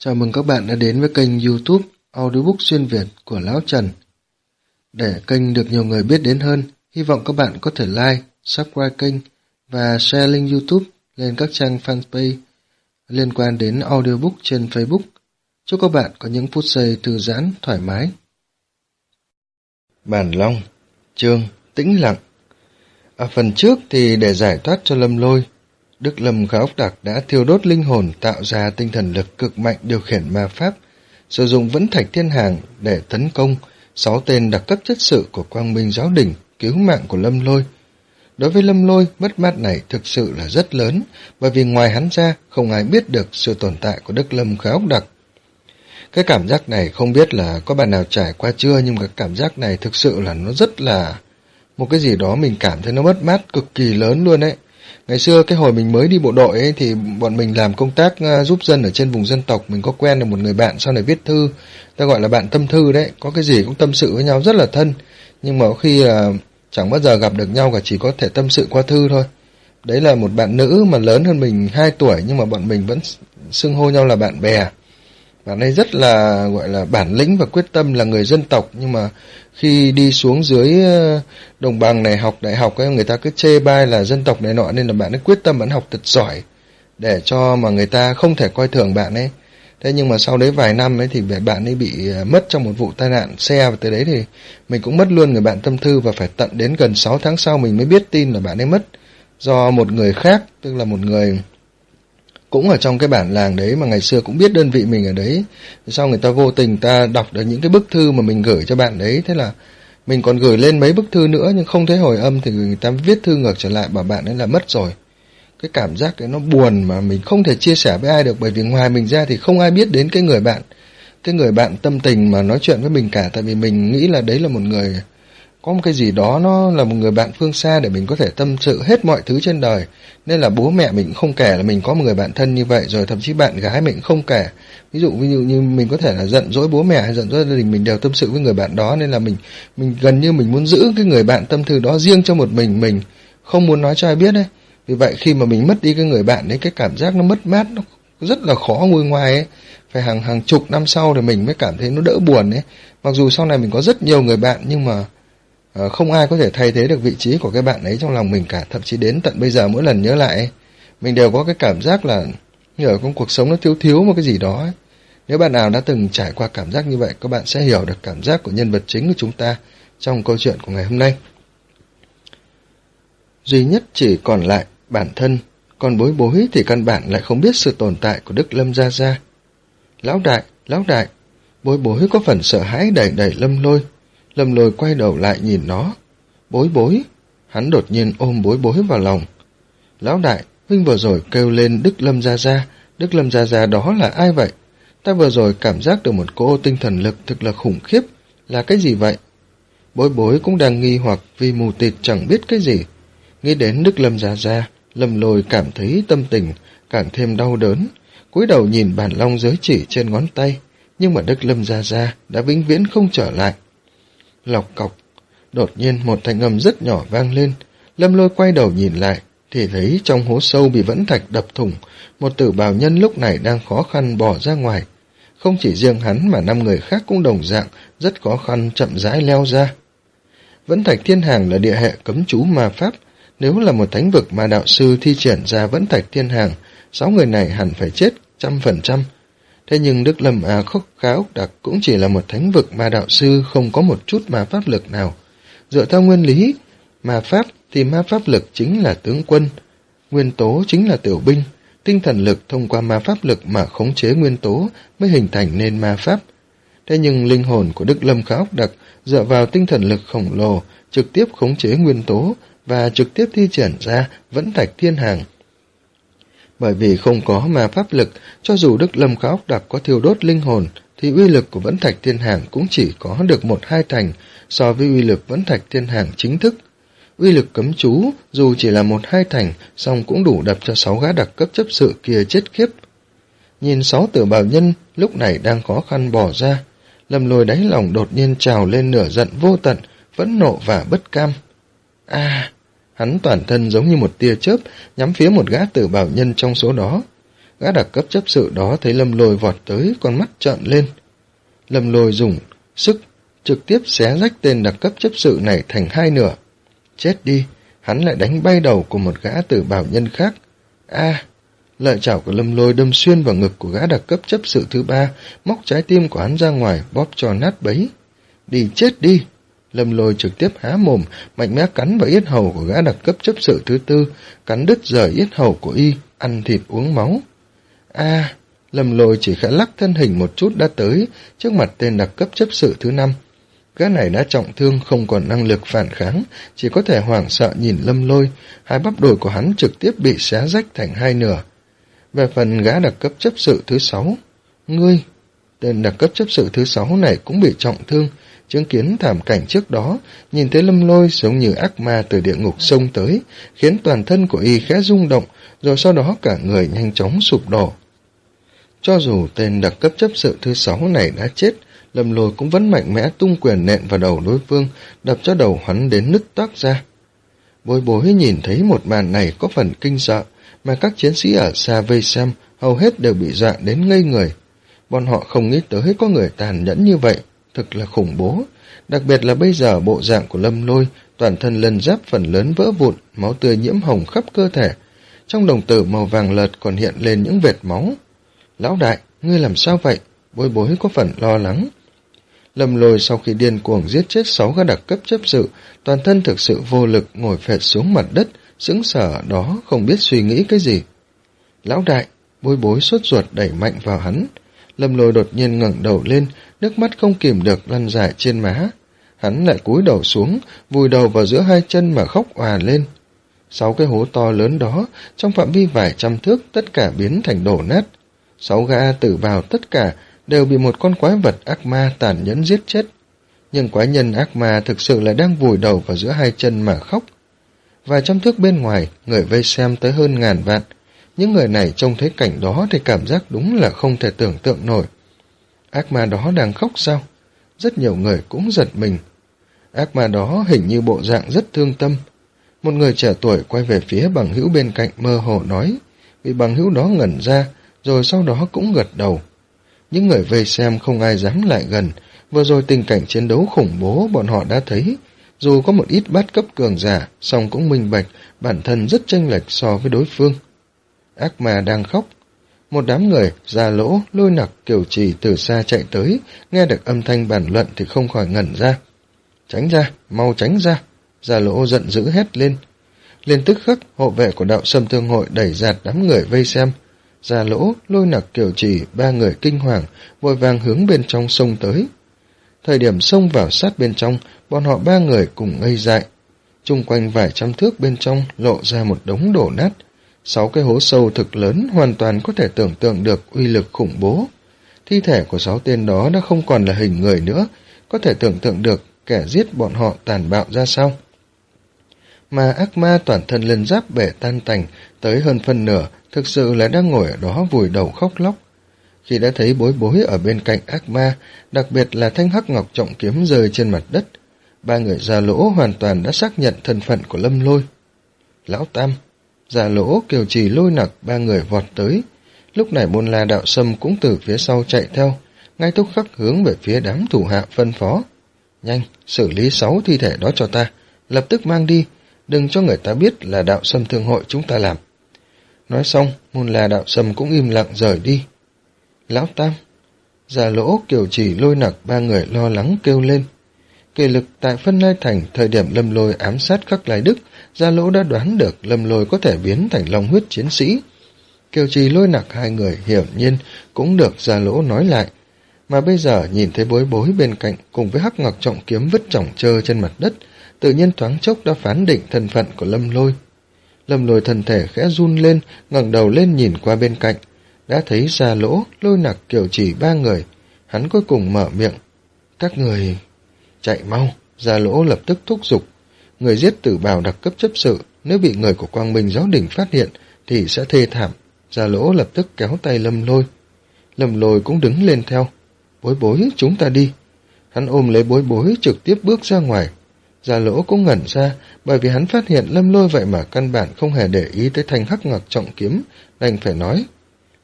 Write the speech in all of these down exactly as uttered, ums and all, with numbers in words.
Chào mừng các bạn đã đến với kênh YouTube Audiobook Xuyên Việt của Lão Trần. Để kênh được nhiều người biết đến hơn, hy vọng các bạn có thể like, subscribe kênh và share link YouTube lên các trang fanpage liên quan đến audiobook trên Facebook. Chúc các bạn có những phút giây thư giãn, thoải mái. Bản Long, chương Tĩnh Lặng. Ở phần trước thì để giải thoát cho Lâm Lôi, Đức Lâm Khá Ốc Đặc đã thiêu đốt linh hồn tạo ra tinh thần lực cực mạnh điều khiển ma pháp, sử dụng Vẫn Thạch Thiên Hàng để tấn công sáu tên đặc cấp chất sự của Quang Minh Giáo Đình, cứu mạng của Lâm Lôi. Đối với Lâm Lôi, mất mát này thực sự là rất lớn, bởi vì ngoài hắn ra không ai biết được sự tồn tại của Đức Lâm Khá Ốc Đặc. Cái cảm giác này không biết là có bạn nào trải qua chưa, nhưng cái cảm giác này thực sự là nó rất là một cái gì đó mình cảm thấy nó mất mát cực kỳ lớn luôn ấy. Ngày xưa cái hồi mình mới đi bộ đội ấy thì bọn mình làm công tác uh, giúp dân ở trên vùng dân tộc, mình có quen được một người bạn sau này viết thư, ta gọi là bạn tâm thư đấy, có cái gì cũng tâm sự với nhau rất là thân, nhưng mà khi uh, chẳng bao giờ gặp được nhau cả, chỉ có thể tâm sự qua thư thôi. Đấy là một bạn nữ mà lớn hơn mình hai tuổi, nhưng mà bọn mình vẫn xưng hô nhau là bạn bè. Bạn ấy rất là gọi là bản lĩnh và quyết tâm, là người dân tộc, nhưng mà khi đi xuống dưới đồng bằng này học đại học ấy, người ta cứ chê bai là dân tộc này nọ, nên là bạn ấy quyết tâm bạn học thật giỏi để cho mà người ta không thể coi thường bạn ấy. Thế nhưng mà sau đấy vài năm ấy thì bạn ấy bị mất trong một vụ tai nạn xe, và từ đấy thì mình cũng mất luôn người bạn tâm thư, và phải tận đến gần sáu tháng sau mình mới biết tin là bạn ấy mất do một người khác, tức là một người cũng ở trong cái bản làng đấy mà ngày xưa cũng biết đơn vị mình ở đấy. Sau người ta vô tình ta đọc được những cái bức thư mà mình gửi cho bạn đấy, thế là mình còn gửi lên mấy bức thư nữa nhưng không thấy hồi âm, thì người ta viết thư ngược trở lại bảo bạn ấy là mất rồi. Cái cảm giác đấy nó buồn mà mình không thể chia sẻ với ai được, bởi vì ngoài mình ra thì không ai biết đến cái người bạn cái người bạn tâm tình mà nói chuyện với mình cả. Tại vì mình nghĩ là đấy là một người có một cái gì đó, nó là một người bạn phương xa để mình có thể tâm sự hết mọi thứ trên đời. Nên là bố mẹ mình cũng không kể là mình có một người bạn thân như vậy, rồi thậm chí bạn gái mình cũng không kể. Ví dụ ví dụ như mình có thể là giận dỗi bố mẹ hay giận dỗi gia đình, mình đều tâm sự với người bạn đó. Nên là mình mình gần như mình muốn giữ cái người bạn tâm thư đó riêng cho một mình mình, không muốn nói cho ai biết ấy. Vì vậy khi mà mình mất đi cái người bạn đấy, cái cảm giác nó mất mát nó rất là khó nguôi ngoài ấy. Phải hàng hàng chục năm sau thì mình mới cảm thấy nó đỡ buồn ấy. Mặc dù sau này mình có rất nhiều người bạn, nhưng mà À, không ai có thể thay thế được vị trí của cái bạn ấy trong lòng mình cả. Thậm chí đến tận bây giờ mỗi lần nhớ lại ấy, mình đều có cái cảm giác là như ở trong cuộc sống nó thiếu thiếu một cái gì đó ấy. Nếu bạn nào đã từng trải qua cảm giác như vậy, các bạn sẽ hiểu được cảm giác của nhân vật chính của chúng ta trong câu chuyện của ngày hôm nay. Duy nhất chỉ còn lại bản thân, còn Bối Bối thì căn bản lại không biết sự tồn tại của Đức Lâm Gia Gia. Lão đại, lão đại, Bối Bối có phần sợ hãi đẩy đẩy Lâm Lôi. Lâm Lôi quay đầu lại nhìn nó. Bối Bối, hắn đột nhiên ôm Bối Bối vào lòng. Lão đại, huynh vừa rồi kêu lên Đức Lâm Gia Gia, Đức Lâm Gia Gia đó là ai vậy? Ta vừa rồi cảm giác được một cỗ tinh thần lực thực là khủng khiếp, là cái gì vậy? Bối Bối cũng đang nghi hoặc vì mù tịt chẳng biết cái gì. Nghĩ đến Đức Lâm Gia Gia, Lâm Lôi cảm thấy tâm tình càng thêm đau đớn, cúi đầu nhìn bản long giới chỉ trên ngón tay, nhưng mà Đức Lâm Gia Gia đã vĩnh viễn không trở lại. Lọc cọc, đột nhiên một thanh âm rất nhỏ vang lên. Lâm Lôi quay đầu nhìn lại thì thấy trong hố sâu bị vẫn thạch đập thủng, một tử bào nhân lúc này đang khó khăn bò ra ngoài. Không chỉ riêng hắn mà năm người khác cũng đồng dạng rất khó khăn chậm rãi leo ra. Vẫn Thạch Thiên Hàng là địa hệ cấm chú ma pháp, nếu là một thánh vực mà đạo sư thi triển ra Vẫn Thạch Thiên Hàng, sáu người này hẳn phải chết trăm phần trăm. Thế nhưng Đức Lâm À Khốc Khá Ốc Đặc cũng chỉ là một thánh vực mà đạo sư không có một chút ma pháp lực nào. Dựa theo nguyên lý ma pháp thì ma pháp lực chính là tướng quân, nguyên tố chính là tiểu binh, tinh thần lực thông qua ma pháp lực mà khống chế nguyên tố mới hình thành nên ma pháp. Thế nhưng linh hồn của Đức Lâm Khá Ốc Đặc dựa vào tinh thần lực khổng lồ trực tiếp khống chế nguyên tố và trực tiếp thi triển ra Vẫn Thạch Thiên Hàng. Bởi vì không có ma pháp lực, cho dù Đức Lâm Khá Ốc Đặc có thiêu đốt linh hồn, thì uy lực của Vẫn Thạch Thiên Hàng cũng chỉ có được một hai thành so với uy lực Vẫn Thạch Thiên Hàng chính thức. Uy lực cấm chú, dù chỉ là một hai thành, song cũng đủ đập cho sáu gã đặc cấp chấp sự kia chết khiếp. Nhìn sáu tử bào nhân lúc này đang khó khăn bỏ ra, Lâm Lôi đáy lòng đột nhiên trào lên nửa giận vô tận, phẫn nộ và bất cam. À! Hắn toàn thân giống như một tia chớp nhắm phía một gã tử bào nhân trong số đó. Gã đặc cấp chấp sự đó thấy Lâm Lôi vọt tới, con mắt trợn lên. Lâm Lôi dùng sức trực tiếp xé rách tên đặc cấp chấp sự này thành hai nửa. Chết đi, hắn lại đánh bay đầu của một gã tử bào nhân khác. A, lợi chảo của Lâm Lôi đâm xuyên vào ngực của gã đặc cấp chấp sự thứ ba, móc trái tim của hắn ra ngoài, bóp cho nát bấy. Đi chết đi! Lâm Lôi trực tiếp há mồm, mạnh mẽ cắn vào yết hầu của gã đặc cấp chấp sự thứ tư, cắn đứt rời yết hầu của y, ăn thịt uống máu. A, Lâm Lôi chỉ khẽ lắc thân hình một chút đã tới trước mặt tên đặc cấp chấp sự thứ năm. Gã này đã trọng thương, không còn năng lực phản kháng, chỉ có thể hoảng sợ nhìn Lâm Lôi, hai bắp đùi của hắn trực tiếp bị xé rách thành hai nửa. Về phần gã đặc cấp chấp sự thứ sáu, ngươi, tên đặc cấp chấp sự thứ sáu này cũng bị trọng thương, chứng kiến thảm cảnh trước đó, nhìn thấy Lâm Lôi giống như ác ma từ địa ngục xông tới, khiến toàn thân của y khẽ rung động, rồi sau đó cả người nhanh chóng sụp đổ. Cho dù tên đặc cấp chấp sự thứ sáu này đã chết, Lâm Lôi cũng vẫn mạnh mẽ tung quyền nện vào đầu đối phương, đập cho đầu hắn đến nứt toác ra. Bối Bối nhìn thấy một màn này có phần kinh sợ, mà các chiến sĩ ở xa vây xem hầu hết đều bị dọa đến ngây người. Bọn họ không nghĩ tới có người tàn nhẫn như vậy, thực là khủng bố. Đặc biệt là bây giờ bộ dạng của Lâm Lôi, toàn thân lân giáp phần lớn vỡ vụn, máu tươi nhiễm hồng khắp cơ thể. Trong đồng tử màu vàng lợt còn hiện lên những vệt máu. Lão đại, ngươi làm sao vậy? Bối Bối có phần lo lắng. Lâm Lôi sau khi điên cuồng giết chết sáu gã đặc cấp chấp sự, toàn thân thực sự vô lực ngồi phệt xuống mặt đất, sững sờ ở đó không biết suy nghĩ cái gì. Lão đại, Bối Bối sốt ruột đẩy mạnh vào hắn. Lâm Lôi đột nhiên ngẩng đầu lên, nước mắt không kìm được lăn dài trên má. Hắn lại cúi đầu xuống, vùi đầu vào giữa hai chân mà khóc òa lên. Sáu cái hố to lớn đó, trong phạm vi vài trăm thước tất cả biến thành đổ nát. Sáu gã tử bào tất cả đều bị một con quái vật ác ma tàn nhẫn giết chết. Nhưng quái nhân ác ma thực sự là đang vùi đầu vào giữa hai chân mà khóc. Vài trăm thước bên ngoài, người vây xem tới hơn ngàn vạn. Những người này trông thấy cảnh đó thì cảm giác đúng là không thể tưởng tượng nổi. Ác ma đó đang khóc sao? Rất nhiều người cũng giật mình. Ác ma đó hình như bộ dạng rất thương tâm. Một người trẻ tuổi quay về phía bằng hữu bên cạnh mơ hồ nói, vị bằng hữu đó ngẩn ra, rồi sau đó cũng gật đầu. Những người vây xem không ai dám lại gần, vừa rồi tình cảnh chiến đấu khủng bố bọn họ đã thấy. Dù có một ít bát cấp cường giả, song cũng minh bạch, bản thân rất chênh lệch so với đối phương. Ác ma đang khóc. Một đám người, Già Lỗ, Lôi Nặc, Kiều Trì từ xa chạy tới, nghe được âm thanh bàn luận thì không khỏi ngẩn ra. Tránh ra, mau tránh ra! Già Lỗ giận dữ hét lên. Liền tức khắc, hộ vệ của đạo Sâm Thương Hội đẩy dạt đám người vây xem. Già Lỗ, Lôi Nặc, Kiều Trì, ba người kinh hoàng, vội vàng hướng bên trong sông tới. Thời điểm xông vào sát bên trong, bọn họ ba người cùng ngây dại. Chung quanh vài trăm thước bên trong lộ ra một đống đổ nát. Sáu cái hố sâu thực lớn hoàn toàn có thể tưởng tượng được uy lực khủng bố. Thi thể của sáu tên đó đã không còn là hình người nữa, có thể tưởng tượng được kẻ giết bọn họ tàn bạo ra sao. Mà ác ma toàn thân lân giáp bể tan tành tới hơn phân nửa, thực sự là đang ngồi ở đó vùi đầu khóc lóc. Khi đã thấy Bối Bối ở bên cạnh ác ma, đặc biệt là thanh hắc ngọc trọng kiếm rơi trên mặt đất, ba người Già Lỗ hoàn toàn đã xác nhận thân phận của Lâm Lôi. Lão Tam, Già Lỗ, Kiều Trì, Lôi Nặc, ba người vọt tới. Lúc này Môn La Đạo Sâm cũng từ phía sau chạy theo, ngay tức khắc hướng về phía đám thủ hạ phân phó. Nhanh, xử lý sáu thi thể đó cho ta, lập tức mang đi, đừng cho người ta biết là Đạo Sâm Thương Hội chúng ta làm. Nói xong, Môn La Đạo Sâm cũng im lặng rời đi. Lão Tam, Già Lỗ, Kiều Trì, Lôi Nặc, ba người lo lắng kêu lên. Kỷ lực tại Phân Lai Thành, thời điểm Lâm Lôi ám sát Khắc Lai Đức, Gia Lỗ đã đoán được Lâm Lôi có thể biến thành long huyết chiến sĩ. Kiều Trì, Lôi Nặc hai người hiển nhiên cũng được Gia Lỗ nói lại, mà bây giờ nhìn thấy Bối Bối bên cạnh cùng với hắc ngọc trọng kiếm vứt chỏng trơ trên mặt đất, tự nhiên thoáng chốc đã phán định thân phận của Lâm Lôi. Lâm Lôi thân thể khẽ run lên, ngẩng đầu lên nhìn qua bên cạnh, đã thấy Gia Lỗ, Lôi Nặc, Kiều Trì ba người. Hắn cuối cùng mở miệng. Các người... Chạy mau! Gia Lỗ lập tức thúc giục. Người giết tử bào đặc cấp chấp sự, nếu bị người của Quang Minh Giáo Đình phát hiện thì sẽ thê thảm. Gia Lỗ lập tức kéo tay Lâm Lôi. Lâm Lôi cũng đứng lên theo. Bối Bối, chúng ta đi. Hắn ôm lấy Bối Bối trực tiếp bước ra ngoài. Gia Lỗ cũng ngẩn ra, bởi vì hắn phát hiện Lâm Lôi vậy mà căn bản không hề để ý tới thanh hắc ngọc trọng kiếm, đành phải nói.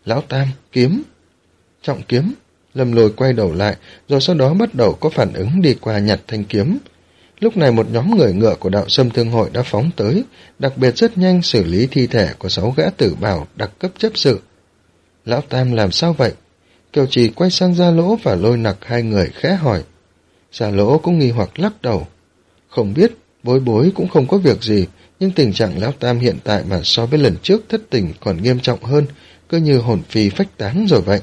Lão Tam, kiếm! Trọng kiếm! Lâm Lôi quay đầu lại, rồi sau đó bắt đầu có phản ứng đi qua nhặt thanh kiếm. Lúc này một nhóm người ngựa của đạo Sâm Thương Hội đã phóng tới, đặc biệt rất nhanh xử lý thi thể của sáu gã tử bào đặc cấp chấp sự. Lão Tam làm sao vậy? Kiều Trì quay sang Gia Lỗ và Lôi Nặc hai người khẽ hỏi. Gia Lỗ cũng nghi hoặc lắc đầu. Không biết, Bối Bối cũng không có việc gì, nhưng tình trạng Lão Tam hiện tại mà so với lần trước thất tình còn nghiêm trọng hơn, cứ như hồn phi phách tán rồi vậy.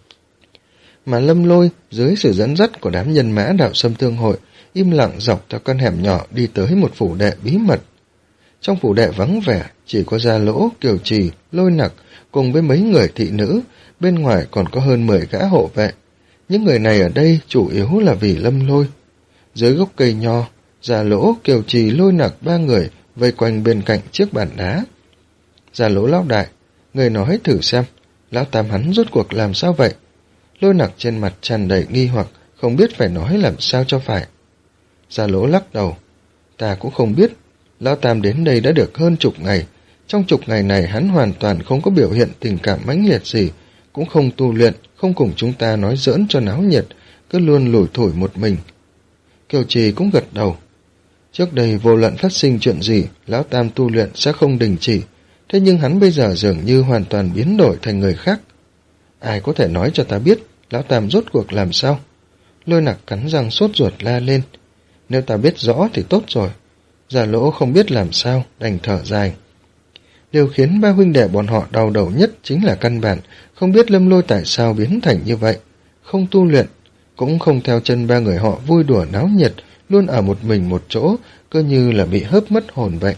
Mà Lâm Lôi, dưới sự dẫn dắt của đám nhân mã đạo Sâm Thương Hội, im lặng dọc theo con hẻm nhỏ đi tới một phủ đệ bí mật. Trong phủ đệ vắng vẻ, chỉ có Gia Lỗ, Kiều Trì, Lôi Nặc cùng với mấy người thị nữ, bên ngoài còn có hơn mười gã hộ vệ. Những người này ở đây chủ yếu là vì Lâm Lôi. Dưới gốc cây nho, Gia Lỗ, Kiều Trì, Lôi Nặc ba người vây quanh bên cạnh chiếc bàn đá. Gia Lỗ lão đại, người nói thử xem, Lão Tam hắn rốt cuộc làm sao vậy? Lôi Nặc trên mặt tràn đầy nghi hoặc, không biết phải nói làm sao cho phải. Gia Lỗ lắc đầu, ta cũng không biết. Lão Tam đến đây đã được hơn chục ngày. Trong chục ngày này hắn hoàn toàn không có biểu hiện tình cảm mãnh liệt gì, cũng không tu luyện, không cùng chúng ta nói giỡn cho náo nhiệt, cứ luôn lủi thủi một mình. Kiều Trì cũng gật đầu. Trước đây vô luận phát sinh chuyện gì, Lão Tam tu luyện sẽ không đình chỉ, thế nhưng hắn bây giờ dường như hoàn toàn biến đổi thành người khác. Ai có thể nói cho ta biết, Lão Tam rốt cuộc làm sao? Lôi Nặc cắn răng sốt ruột la lên. Nếu ta biết rõ thì tốt rồi. Gia Lỗ không biết làm sao, đành thở dài. Điều khiến ba huynh đệ bọn họ đau đầu nhất chính là căn bản, không biết Lâm Lôi tại sao biến thành như vậy. Không tu luyện, cũng không theo chân ba người họ vui đùa náo nhiệt, luôn ở một mình một chỗ, cứ như là bị hớp mất hồn vậy.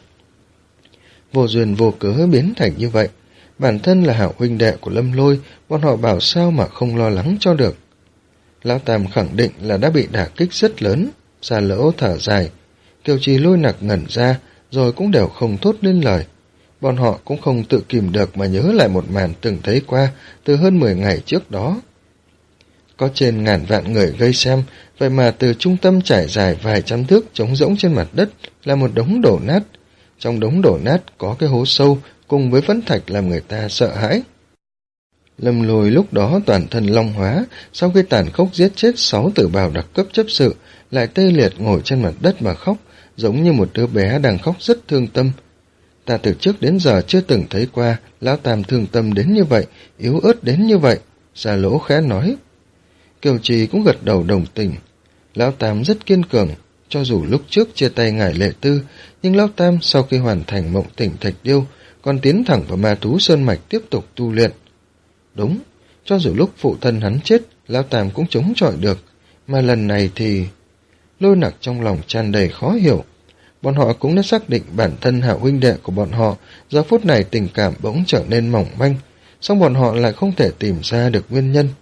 Vô duyên vô cớ biến thành như vậy. Bản thân là hảo huynh đệ của Lâm Lôi, bọn họ bảo sao mà không lo lắng cho được. Lão Tam khẳng định là đã bị đả kích rất lớn. Gia Lỗ thở dài. Kiều Trì, Lôi Nặc ngẩn ra, rồi cũng đều không thốt lên lời. Bọn họ cũng không tự kìm được mà nhớ lại một màn từng thấy qua từ hơn mười ngày trước đó. Có trên ngàn vạn người gây xem, vậy mà từ trung tâm trải dài vài trăm thước trống rỗng trên mặt đất là một đống đổ nát. Trong đống đổ nát có cái hố sâu cùng với phấn thạch làm người ta sợ hãi. Lâm Lôi lúc đó toàn thân long hóa, sau khi tàn khốc giết chết sáu tử bào đặc cấp chấp sự, lại tê liệt ngồi trên mặt đất mà khóc, giống như một đứa bé đang khóc rất thương tâm. Ta từ trước đến giờ chưa từng thấy qua Lão Tam thương tâm đến như vậy, yếu ớt đến như vậy. Gia Lỗ khẽ nói. Kiều Trì cũng gật đầu đồng tình. Lão Tam rất kiên cường, cho dù lúc trước chia tay ngải Lệ Tư, nhưng Lão Tam sau khi hoàn thành mộng tỉnh Thạch Điêu, còn tiến thẳng vào Ma Thú Sơn Mạch tiếp tục tu luyện. Đúng, cho dù lúc phụ thân hắn chết, Lão Tam cũng chống chọi được, mà lần này thì... Lôi Nặc trong lòng tràn đầy khó hiểu. Bọn họ cũng đã xác định bản thân hảo huynh đệ của bọn họ, giờ phút này tình cảm bỗng trở nên mỏng manh, song bọn họ lại không thể tìm ra được nguyên nhân.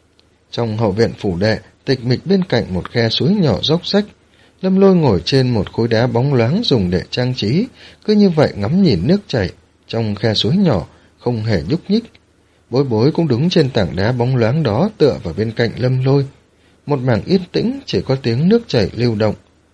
Trong hậu viện phủ đệ, tịch mịch bên cạnh một khe suối nhỏ dốc rách, Lâm Lôi ngồi trên một khối đá bóng loáng dùng để trang trí, cứ như vậy ngắm nhìn nước chảy trong khe suối nhỏ, không hề nhúc nhích. Bối Bối cũng đứng trên tảng đá bóng loáng đó tựa vào bên cạnh Lâm Lôi. Một mảng yên tĩnh, chỉ có tiếng nước chảy lưu động.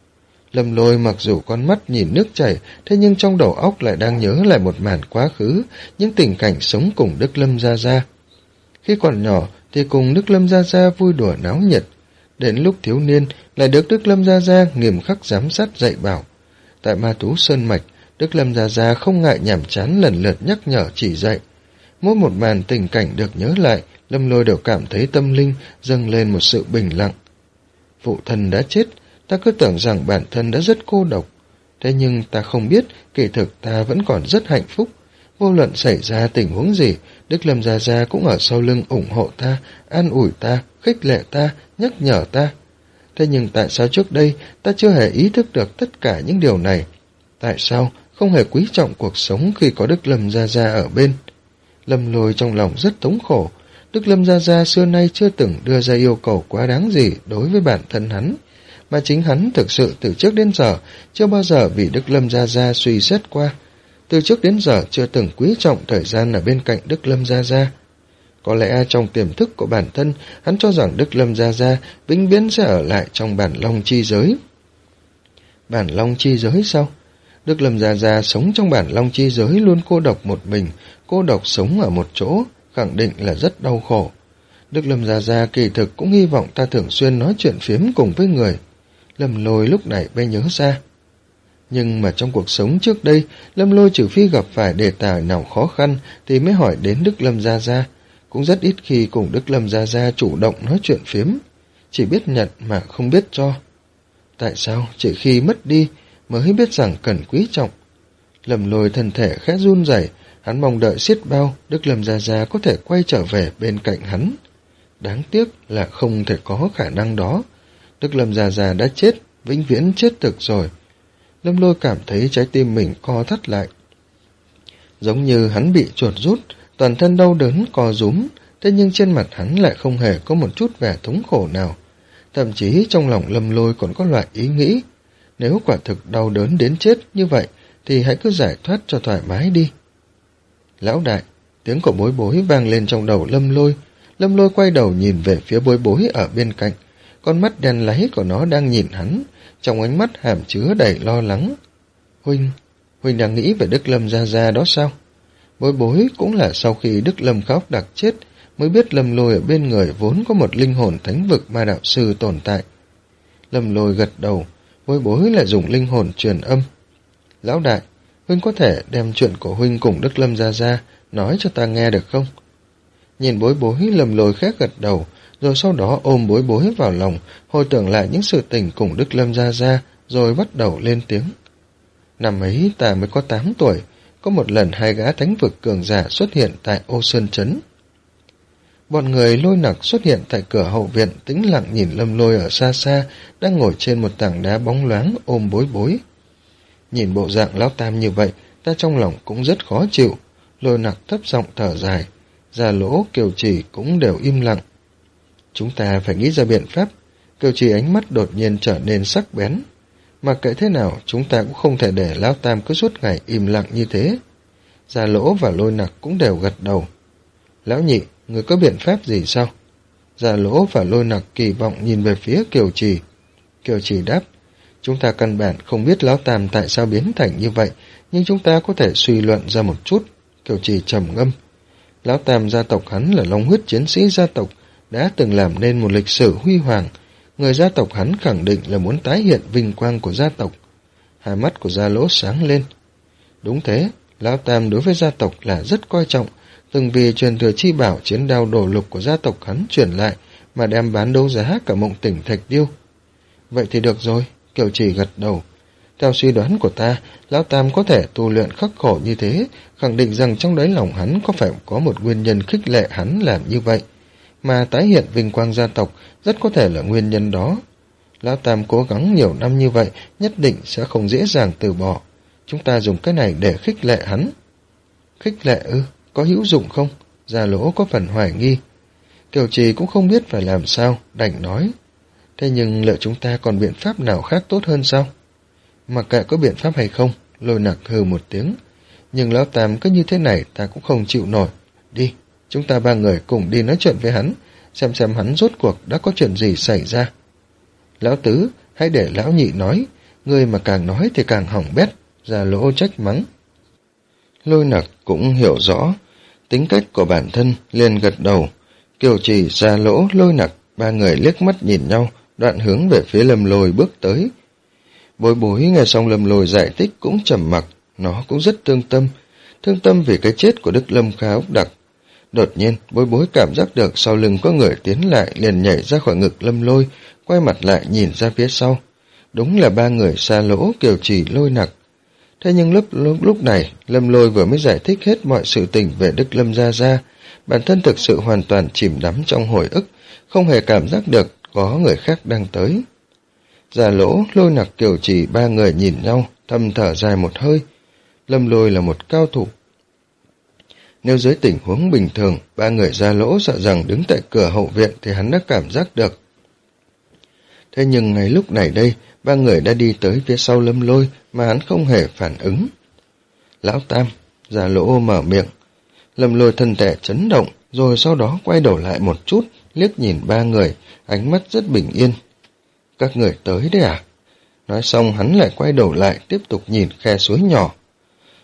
Lâm Lôi mặc dù con mắt nhìn nước chảy, thế nhưng trong đầu óc lại đang nhớ lại một màn quá khứ, những tình cảnh sống cùng Đức Lâm Gia Gia. Khi còn nhỏ thì cùng Đức Lâm Gia Gia vui đùa náo nhiệt, đến lúc thiếu niên lại được Đức Lâm Gia Gia nghiêm khắc giám sát dạy bảo. Tại Ma Thú Sơn Mạch, Đức Lâm Gia Gia không ngại nhàm chán lần lượt nhắc nhở chỉ dạy. Mỗi một màn tình cảnh được nhớ lại, Lâm Lôi đều cảm thấy tâm linh dâng lên một sự bình lặng. Phụ thân đã chết, ta cứ tưởng rằng bản thân đã rất cô độc. Thế nhưng ta không biết, kỳ thực ta vẫn còn rất hạnh phúc. Vô luận xảy ra tình huống gì, Đức Lâm Gia Gia cũng ở sau lưng ủng hộ ta, an ủi ta, khích lệ ta, nhắc nhở ta. Thế nhưng tại sao trước đây ta chưa hề ý thức được tất cả những điều này? Tại sao không hề quý trọng cuộc sống khi có Đức Lâm Gia Gia ở bên? Lâm Lôi trong lòng rất thống khổ. Đức Lâm Gia Gia xưa nay chưa từng đưa ra yêu cầu quá đáng gì đối với bản thân hắn, mà chính hắn thực sự từ trước đến giờ chưa bao giờ vì Đức Lâm Gia Gia suy xét qua. Từ trước đến giờ chưa từng quý trọng thời gian ở bên cạnh Đức Lâm Gia Gia. Có lẽ trong tiềm thức của bản thân, hắn cho rằng Đức Lâm Gia Gia vĩnh viễn sẽ ở lại trong bản long chi giới. Bản long chi giới sao? Đức Lâm Gia Gia sống trong bản long chi giới luôn cô độc một mình, cô độc sống ở một chỗ, khẳng định là rất đau khổ. Đức Lâm Gia Gia kỳ thực cũng hy vọng ta thường xuyên nói chuyện phiếm cùng với người. Lâm Lôi lúc này mới nhớ ra. Nhưng mà trong cuộc sống trước đây, Lâm Lôi trừ phi gặp phải đề tài nào khó khăn thì mới hỏi đến Đức Lâm Gia Gia, cũng rất ít khi cùng Đức Lâm Gia Gia chủ động nói chuyện phiếm, chỉ biết nhận mà không biết cho. Tại sao chỉ khi mất đi mới biết rằng cần quý trọng? Lâm Lôi thân thể khẽ run rẩy, hắn mong đợi xiết bao Đức Lâm Gia Gia có thể quay trở về bên cạnh hắn. Đáng tiếc là không thể có khả năng đó. Đức Lâm Gia Gia đã chết, vĩnh viễn chết thực rồi. Lâm Lôi cảm thấy trái tim mình co thắt lại. Giống như hắn bị chuột rút, toàn thân đau đớn co rúm, thế nhưng trên mặt hắn lại không hề có một chút vẻ thống khổ nào. Thậm chí trong lòng Lâm Lôi còn có loại ý nghĩ, nếu quả thực đau đớn đến chết như vậy, thì hãy cứ giải thoát cho thoải mái đi. Lão đại, tiếng của Bối Bối vang lên trong đầu Lâm Lôi. Lâm Lôi quay đầu nhìn về phía Bối Bối ở bên cạnh, con mắt đen láy của nó đang nhìn hắn, trong ánh mắt hàm chứa đầy lo lắng. Huynh, Huynh đang nghĩ về Đức Lâm Gia Gia đó sao? Bối Bối cũng là sau khi Đức Lâm Khóc Đặc chết mới biết Lâm Lôi ở bên người vốn có một linh hồn thánh vực ma đạo sư tồn tại. Lâm Lôi gật đầu, Bối Bối lại dùng linh hồn truyền âm. Lão đại, Huynh có thể đem chuyện của Huynh cùng Đức Lâm Gia Gia nói cho ta nghe được không? Nhìn Bối Bối, Lâm Lôi khẽ gật đầu, rồi sau đó ôm Bối Bối vào lòng, hồi tưởng lại những sự tình cùng Đức Lâm Gia Gia, rồi bắt đầu lên tiếng. Năm ấy ta mới có tám tuổi, có một lần hai gã thánh vực cường giả xuất hiện tại Ô Sơn Trấn. Bọn người Lôi Nặc xuất hiện tại cửa hậu viện, tĩnh lặng nhìn Lâm Lôi ở xa xa, đang ngồi trên một tảng đá bóng loáng ôm Bối Bối. Nhìn bộ dạng lão tam như vậy, ta trong lòng cũng rất khó chịu. Lôi Nặc thấp giọng thở dài, Gia Lỗ, Kiều Trì cũng đều im lặng. Chúng ta phải nghĩ ra biện pháp. Kiều Trì ánh mắt đột nhiên trở nên sắc bén. Mặc kệ thế nào, chúng ta cũng không thể để lão tam cứ suốt ngày im lặng như thế. Gia Lỗ và Lôi Nặc cũng đều gật đầu. Lão nhị, người có biện pháp gì sao? Gia Lỗ và Lôi Nặc kỳ vọng nhìn về phía Kiều Trì. Kiều Trì đáp, chúng ta căn bản không biết lão tam tại sao biến thành như vậy, nhưng chúng ta có thể suy luận ra một chút. Kiều Trì trầm ngâm. Lão tam gia tộc hắn là long huyết chiến sĩ gia tộc, đã từng làm nên một lịch sử huy hoàng. Người gia tộc hắn khẳng định là muốn tái hiện vinh quang của gia tộc. Hai mắt của Gia Lỗ sáng lên. Đúng thế, lão tam đối với gia tộc là rất coi trọng, từng vì truyền thừa chi bảo chiến đao đổ lục của gia tộc hắn truyền lại mà đem bán đấu giá cả Mộng Tỉnh Thạch Điêu. Vậy thì được rồi, Kiều Trì gật đầu. Theo suy đoán của ta, lão tam có thể tu luyện khắc khổ như thế, khẳng định rằng trong đáy lòng hắn có phải có một nguyên nhân khích lệ hắn làm như vậy, mà tái hiện vinh quang gia tộc rất có thể là nguyên nhân đó. Lão tam cố gắng nhiều năm như vậy, nhất định sẽ không dễ dàng từ bỏ. Chúng ta dùng cái này để khích lệ hắn. Khích lệ ư? Có hữu dụng không? Gia Lỗ có phần hoài nghi. Kiều Trì cũng không biết phải làm sao, đành nói. Thế nhưng liệu chúng ta còn biện pháp nào khác tốt hơn sao? Mặc kệ có biện pháp hay không, Lôi Nặc hừ một tiếng. Nhưng lão tam cứ như thế này ta cũng không chịu nổi. Đi, chúng ta ba người cùng đi nói chuyện với hắn, xem xem hắn rốt cuộc đã có chuyện gì xảy ra. Lão tứ, hãy để lão nhị nói, người mà càng nói thì càng hỏng bét. Gia Lỗ trách mắng. Lôi Nặc cũng hiểu rõ tính cách của bản thân, liền gật đầu. Kiều Trì, Gia Lỗ, Lôi Nặc, ba người liếc mắt nhìn nhau, đoạn hướng về phía Lâm Lôi bước tới. Bối Bối nghe xong Lâm Lôi giải thích cũng trầm mặc, nó cũng rất thương tâm, thương tâm vì cái chết của Đức Lâm Kha Ốc Đặc. Đột nhiên, Bối Bối cảm giác được sau lưng có người tiến lại, liền nhảy ra khỏi ngực Lâm Lôi, quay mặt lại nhìn ra phía sau. Đúng là ba người Gia Lỗ, Kiều Trì, Lôi Nặc. Thế nhưng lúc, lúc, lúc này, Lâm Lôi vừa mới giải thích hết mọi sự tình về Đức Lâm Gia Gia, bản thân thực sự hoàn toàn chìm đắm trong hồi ức, không hề cảm giác được có người khác đang tới. Gia Lỗ, Lôi Nặc, Kiều Trì ba người nhìn nhau, thầm thở dài một hơi. Lâm Lôi là một cao thủ. Nếu dưới tình huống bình thường, ba người Gia Lỗ sợ rằng đứng tại cửa hậu viện thì hắn đã cảm giác được. Thế nhưng ngay lúc này đây, ba người đã đi tới phía sau Lâm Lôi mà hắn không hề phản ứng. Lão Tam, Gia Lỗ mở miệng. Lâm Lôi thân thể chấn động, rồi sau đó quay đầu lại một chút, liếc nhìn ba người, ánh mắt rất bình yên. Các người tới đấy à? Nói xong hắn lại quay đầu lại, tiếp tục nhìn khe suối nhỏ.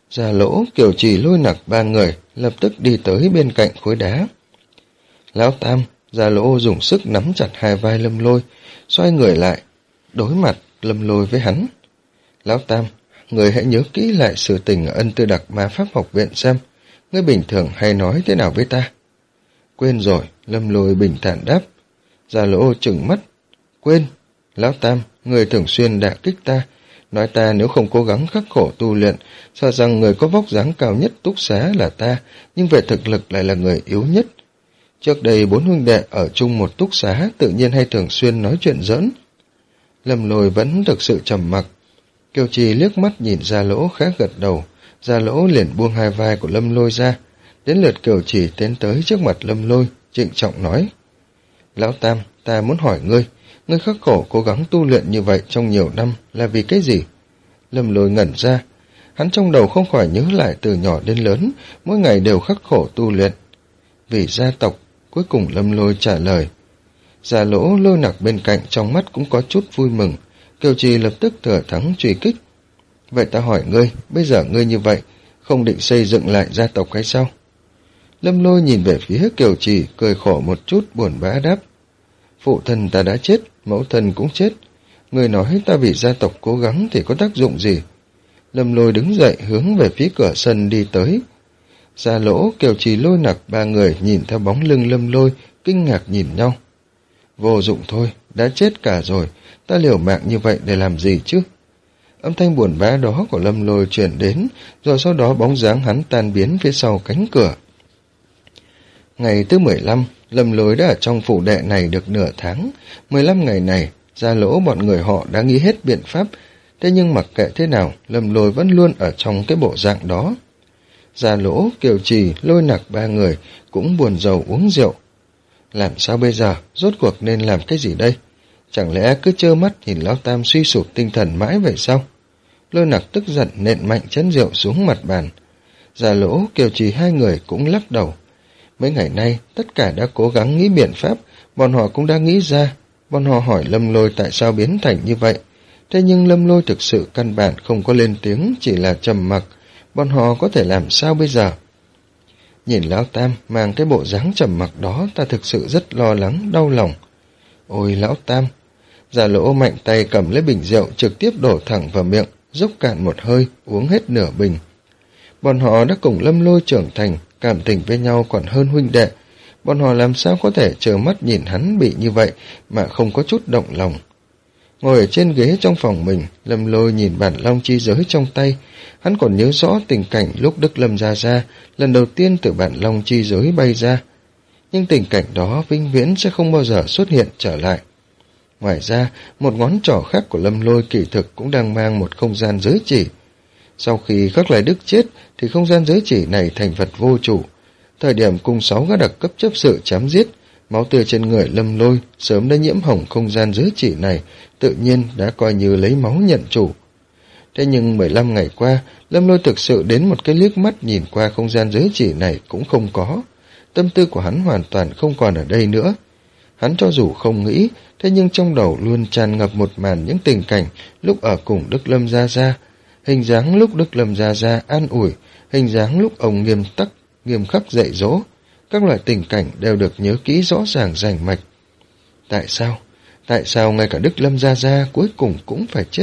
Già Lỗ, Kiều Trì, Lôi Nặc ba người lập tức đi tới bên cạnh khối đá. Lão Tam, Già Lỗ dùng sức nắm chặt hai vai Lâm Lôi, xoay người lại, đối mặt Lâm Lôi với hắn. Lão Tam, người hãy nhớ kỹ lại sự tình ở Ân Tư Đặc Ma Pháp học viện xem, ngươi bình thường hay nói thế nào với ta? Quên rồi, Lâm Lôi bình thản đáp. Già Lỗ trừng mắt. Quên, Lão Tam, người thường xuyên đả kích ta, nói ta nếu không cố gắng khắc khổ tu luyện, sợ rằng người có vóc dáng cao nhất túc xá là ta, nhưng về thực lực lại là người yếu nhất. Trước đây bốn huynh đệ ở chung một túc xá tự nhiên hay thường xuyên nói chuyện giỡn. Lâm Lôi vẫn thực sự trầm mặc. Kiều Trì liếc mắt nhìn Gia Lỗ khẽ gật đầu, Gia Lỗ liền buông hai vai của Lâm Lôi ra. Đến lượt Kiều Trì tiến tới trước mặt Lâm Lôi, trịnh trọng nói. Lão Tam, ta muốn hỏi ngươi, ngươi khắc khổ cố gắng tu luyện như vậy trong nhiều năm là vì cái gì? Lâm Lôi ngẩn ra, hắn trong đầu không khỏi nhớ lại từ nhỏ đến lớn, mỗi ngày đều khắc khổ tu luyện. Vì gia tộc, cuối cùng Lâm Lôi trả lời. Già Lỗ, Lôi Nặc bên cạnh trong mắt cũng có chút vui mừng, Kiều Trì lập tức thừa thắng truy kích. Vậy ta hỏi ngươi, bây giờ ngươi như vậy, không định xây dựng lại gia tộc hay sao? Lâm Lôi nhìn về phía Kiều Trì, cười khổ một chút buồn bã đáp. Phụ thân ta đã chết, mẫu thân cũng chết. Người nói ta vì gia tộc cố gắng thì có tác dụng gì? Lâm Lôi đứng dậy hướng về phía cửa sân đi tới. Gia Lỗ, Kiều Trì, Lôi Nặc ba người nhìn theo bóng lưng Lâm Lôi, kinh ngạc nhìn nhau. Vô dụng thôi, đã chết cả rồi, ta liều mạng như vậy để làm gì chứ? Âm thanh buồn bã đó của Lâm Lôi truyền đến, rồi sau đó bóng dáng hắn tan biến phía sau cánh cửa. Ngày thứ mười lăm, Lâm Lôi đã ở trong phủ đệ này được nửa tháng. mười lăm ngày này, Gia Lỗ bọn người họ đã nghĩ hết biện pháp, thế nhưng mặc kệ thế nào, Lâm Lôi vẫn luôn ở trong cái bộ dạng đó. Gia Lỗ, Kiều Trì, Lôi Nặc ba người cũng buồn rầu uống rượu. Làm sao bây giờ, rốt cuộc nên làm cái gì đây? Chẳng lẽ cứ trơ mắt nhìn Lão Tam suy sụp tinh thần mãi vậy sao? Lôi Nặc tức giận nện mạnh chén rượu xuống mặt bàn. Gia Lỗ, Kiều Trì hai người cũng lắc đầu. Mấy ngày nay, tất cả đã cố gắng nghĩ biện pháp, bọn họ cũng đã nghĩ ra. Bọn họ hỏi Lâm Lôi tại sao biến thành như vậy. Thế nhưng Lâm Lôi thực sự căn bản không có lên tiếng, chỉ là trầm mặc. Bọn họ có thể làm sao bây giờ? Nhìn Lão Tam mang cái bộ dáng trầm mặc đó, ta thực sự rất lo lắng, đau lòng. Ôi Lão Tam! Gia Lỗ mạnh tay cầm lấy bình rượu trực tiếp đổ thẳng vào miệng, dốc cạn một hơi, uống hết nửa bình. Bọn họ đã cùng Lâm Lôi trưởng thành, cảm tình với nhau còn hơn huynh đệ. Bọn họ làm sao có thể trơ mắt nhìn hắn bị như vậy mà không có chút động lòng. Ngồi ở trên ghế trong phòng mình, Lâm Lôi nhìn bản long chi giới trong tay. Hắn còn nhớ rõ tình cảnh lúc Đức Lâm ra ra, lần đầu tiên từ bản long chi giới bay ra. Nhưng tình cảnh đó vĩnh viễn sẽ không bao giờ xuất hiện trở lại. Ngoài ra, một ngón trỏ khác của Lâm Lôi kỳ thực cũng đang mang một không gian giới chỉ. Sau khi Khắc Lai Đức chết, thì không gian giới chỉ này thành vật vô chủ. Thời điểm cùng sáu gã đặc cấp chấp sự chém giết, máu tươi trên người Lâm Lôi sớm đã nhiễm hỏng không gian giới chỉ này, tự nhiên đã coi như lấy máu nhận chủ. Thế nhưng mười lăm ngày qua, Lâm Lôi thực sự đến một cái liếc mắt nhìn qua không gian giới chỉ này cũng không có. Tâm tư của hắn hoàn toàn không còn ở đây nữa. Hắn cho dù không nghĩ, thế nhưng trong đầu luôn tràn ngập một màn những tình cảnh lúc ở cùng Đức Lâm Gia Gia. Hình dáng lúc Đức Lâm Gia Gia an ủi, hình dáng lúc ông nghiêm tắc, nghiêm khắc dạy dỗ. Các loại tình cảnh đều được nhớ kỹ rõ ràng rành mạch. Tại sao? Tại sao ngay cả Đức Lâm Gia Gia cuối cùng cũng phải chết?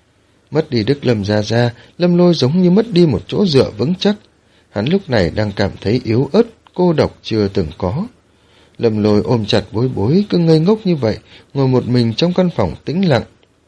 Mất đi Đức Lâm Gia Gia, Lâm Lôi giống như mất đi một chỗ dựa vững chắc. Hắn lúc này đang cảm thấy yếu ớt, cô độc chưa từng có. Lâm Lôi ôm chặt Bối Bối, cứ ngây ngốc như vậy, ngồi một mình trong căn phòng tĩnh lặng.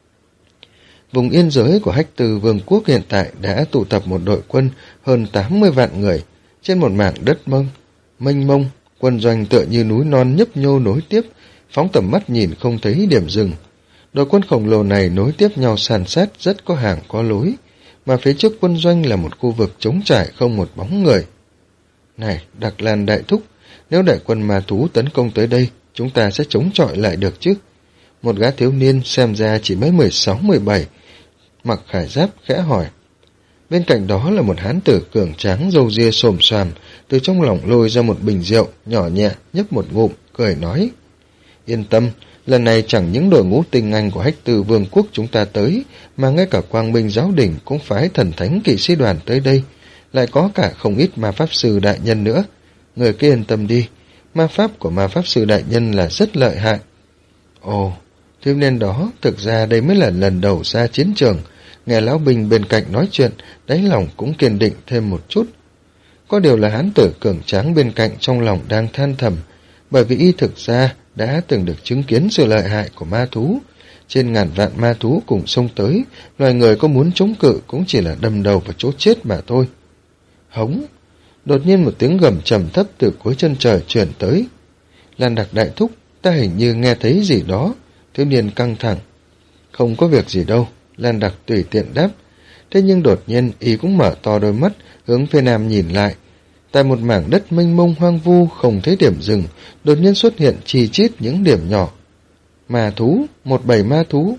Vùng yên giới của Hách Từ Vương quốc hiện tại đã tụ tập một đội quân hơn tám mươi vạn người, trên một mảng đất mông, mênh mông, quân doanh tựa như núi non nhấp nhô nối tiếp, phóng tầm mắt nhìn không thấy điểm dừng. Đội quân khổng lồ này nối tiếp nhau san sát, rất có hàng có lối, mà phía trước quân doanh là một khu vực trống trải không một bóng người. Này, Đặc Lan đại thúc, nếu đại quân ma thú tấn công tới đây, chúng ta sẽ chống chọi lại được chứ? Một gã thiếu niên xem ra chỉ mới mười sáu mười bảy, mặc khải giáp khẽ hỏi. Bên cạnh đó là một hán tử cường tráng râu ria xồm xoàm, từ trong lòng lôi ra một bình rượu, nhỏ nhẹ, nhấp một ngụm, cười nói. Yên tâm, lần này chẳng những đội ngũ tinh anh của Hách Từ Vương quốc chúng ta tới, mà ngay cả Quang Minh giáo đình cũng phái thần thánh kỵ sĩ đoàn tới đây. lại có cả không ít ma pháp sư đại nhân nữa. Người cứ yên tâm đi, ma pháp của ma pháp sư đại nhân là rất lợi hại. Ồ, thiếu niên đó, thực ra đây mới là lần đầu ra chiến trường. Nghe lão binh bên cạnh nói chuyện, đáy lòng cũng kiên định thêm một chút. Có điều là hán tử cường tráng bên cạnh trong lòng đang than thầm, bởi vì y thực ra đã từng được chứng kiến sự lợi hại của ma thú. Trên ngàn vạn ma thú cùng xông tới, loài người có muốn chống cự cũng chỉ là đâm đầu vào chỗ chết mà thôi. Hống! Đột nhiên một tiếng gầm trầm thấp từ cuối chân trời truyền tới. Lan Đặc đại thúc, ta hình như nghe thấy gì đó. Thiếu niên căng thẳng. Không có việc gì đâu, Lan Đặc tùy tiện đáp. Thế nhưng đột nhiên y cũng mở to đôi mắt, hướng phía nam nhìn lại. Tại một mảng đất mênh mông hoang vu không thấy điểm dừng, đột nhiên xuất hiện chi chít những điểm nhỏ. Ma thú, một bầy ma thú.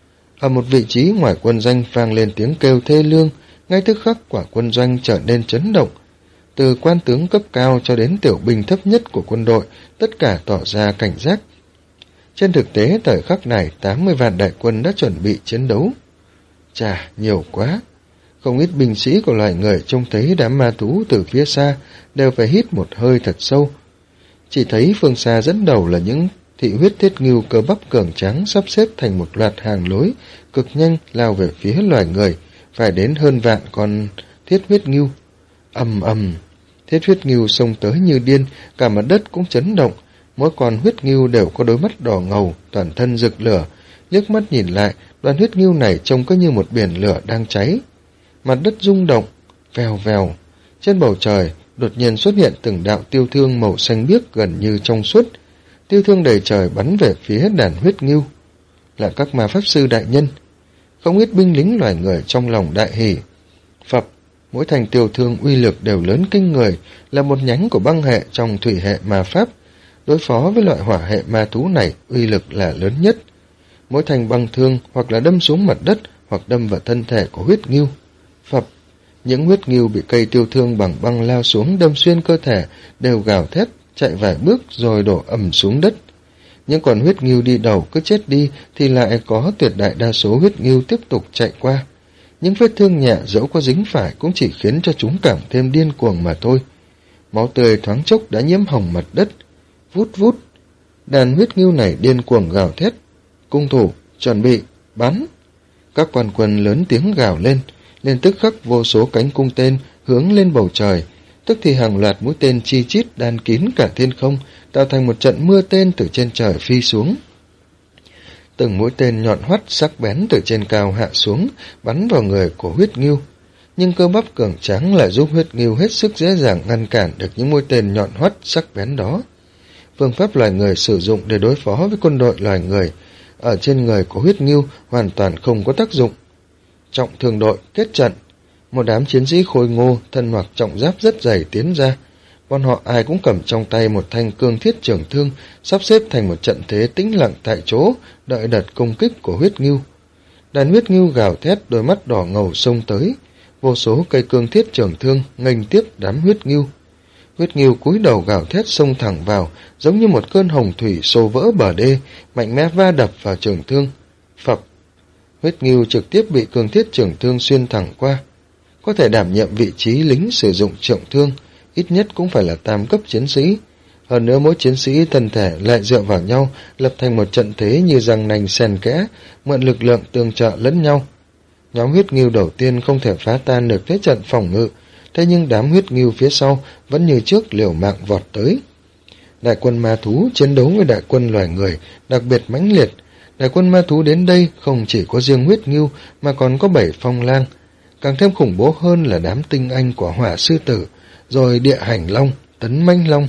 Ở một vị trí ngoài quân doanh vang lên tiếng kêu thê lương, ngay tức khắc quả quân doanh trở nên chấn động. Từ quan tướng cấp cao cho đến tiểu binh thấp nhất của quân đội, tất cả tỏ ra cảnh giác. Trên thực tế, thời khắc này, tám mươi vạn đại quân đã chuẩn bị chiến đấu. Chà, nhiều quá. Không ít binh sĩ của loài người trông thấy đám ma thú từ phía xa, đều phải hít một hơi thật sâu. Chỉ thấy phương xa dẫn đầu là những thị huyết thiết ngưu cơ bắp cường tráng sắp xếp thành một loạt hàng lối, cực nhanh lao về phía loài người, phải đến hơn vạn con thiết huyết ngưu. Ầm ầm, thiết huyết ngưu xông tới như điên, cả mặt đất cũng chấn động. Mỗi con huyết ngưu đều có đôi mắt đỏ ngầu, toàn thân rực lửa. Liếc mắt nhìn lại, đoàn huyết ngưu này trông cứ như một biển lửa đang cháy. Mặt đất rung động, vèo vèo. Trên bầu trời, đột nhiên xuất hiện từng đạo tiêu thương màu xanh biếc gần như trong suốt. Tiêu thương đầy trời bắn về phía đàn huyết ngưu. Là các ma pháp sư đại nhân. Không ít binh lính loài người trong lòng đại hỉ. Phập, mỗi thành tiêu thương uy lực đều lớn kinh người, là một nhánh của băng hệ trong thủy hệ ma pháp. Đối phó với loại hỏa hệ ma thú này, uy lực là lớn nhất. Mỗi thành băng thương hoặc là đâm xuống mặt đất, hoặc đâm vào thân thể của huyết ngưu. Phập, những huyết ngưu bị cây tiêu thương bằng băng lao xuống đâm xuyên cơ thể, đều gào thét, chạy vài bước rồi đổ ầm xuống đất. Những con huyết ngưu đi đầu cứ chết đi, thì lại có tuyệt đại đa số huyết ngưu tiếp tục chạy qua. Những vết thương nhẹ dẫu có dính phải cũng chỉ khiến cho chúng càng thêm điên cuồng mà thôi. Máu tươi thoáng chốc đã nhiễm hồng mặt đất. Vút vút, đàn huyết ngưu này điên cuồng gào thét. Cung thủ, chuẩn bị, bắn. Các quan quân lớn tiếng gào lên, liền tức khắc vô số cánh cung tên hướng lên bầu trời, tức thì hàng loạt mũi tên chi chít đan kín cả thiên không, tạo thành một trận mưa tên từ trên trời phi xuống. Từng mũi tên nhọn hoắt sắc bén từ trên cao hạ xuống, bắn vào người của huyết ngưu. Nhưng cơ bắp cường tráng lại giúp huyết ngưu hết sức dễ dàng ngăn cản được những mũi tên nhọn hoắt sắc bén đó. Phương pháp loài người sử dụng để đối phó với quân đội loài người, ở trên người của huyết ngưu hoàn toàn không có tác dụng. Trọng thương đội kết trận. Một đám chiến sĩ khôi ngô, thân mặc trọng giáp rất dày tiến ra. Bọn họ ai cũng cầm trong tay một thanh cương thiết trường thương, sắp xếp thành một trận thế tĩnh lặng tại chỗ, đợi đợt công kích của huyết ngưu. Đàn huyết ngưu gào thét, đôi mắt đỏ ngầu xông tới. Vô số cây cương thiết trường thương nghênh tiếp đám huyết ngưu. Huyết ngưu cúi đầu gào thét xông thẳng vào, giống như một cơn hồng thủy xô vỡ bờ đê, mạnh mẽ va đập vào trường thương. Phập, huyết ngưu trực tiếp bị cương thiết trường thương xuyên thẳng qua. Có thể đảm nhiệm vị trí lính sử dụng trường thương, ít nhất cũng phải là tam cấp chiến sĩ. Hơn nữa mỗi chiến sĩ thân thể lại dựa vào nhau, lập thành một trận thế như răng nanh xen kẽ, mượn lực lượng tương trợ lẫn nhau. Nhóm huyết ngưu đầu tiên không thể phá tan được thế trận phòng ngự, thế nhưng đám huyết ngưu phía sau vẫn như trước liều mạng vọt tới. Đại quân ma thú chiến đấu với đại quân loài người đặc biệt mãnh liệt. Đại quân ma thú đến đây không chỉ có riêng huyết ngưu mà còn có bảy phong lang. Càng thêm khủng bố hơn là đám tinh anh của hỏa sư tử, rồi địa hành long, tấn manh long.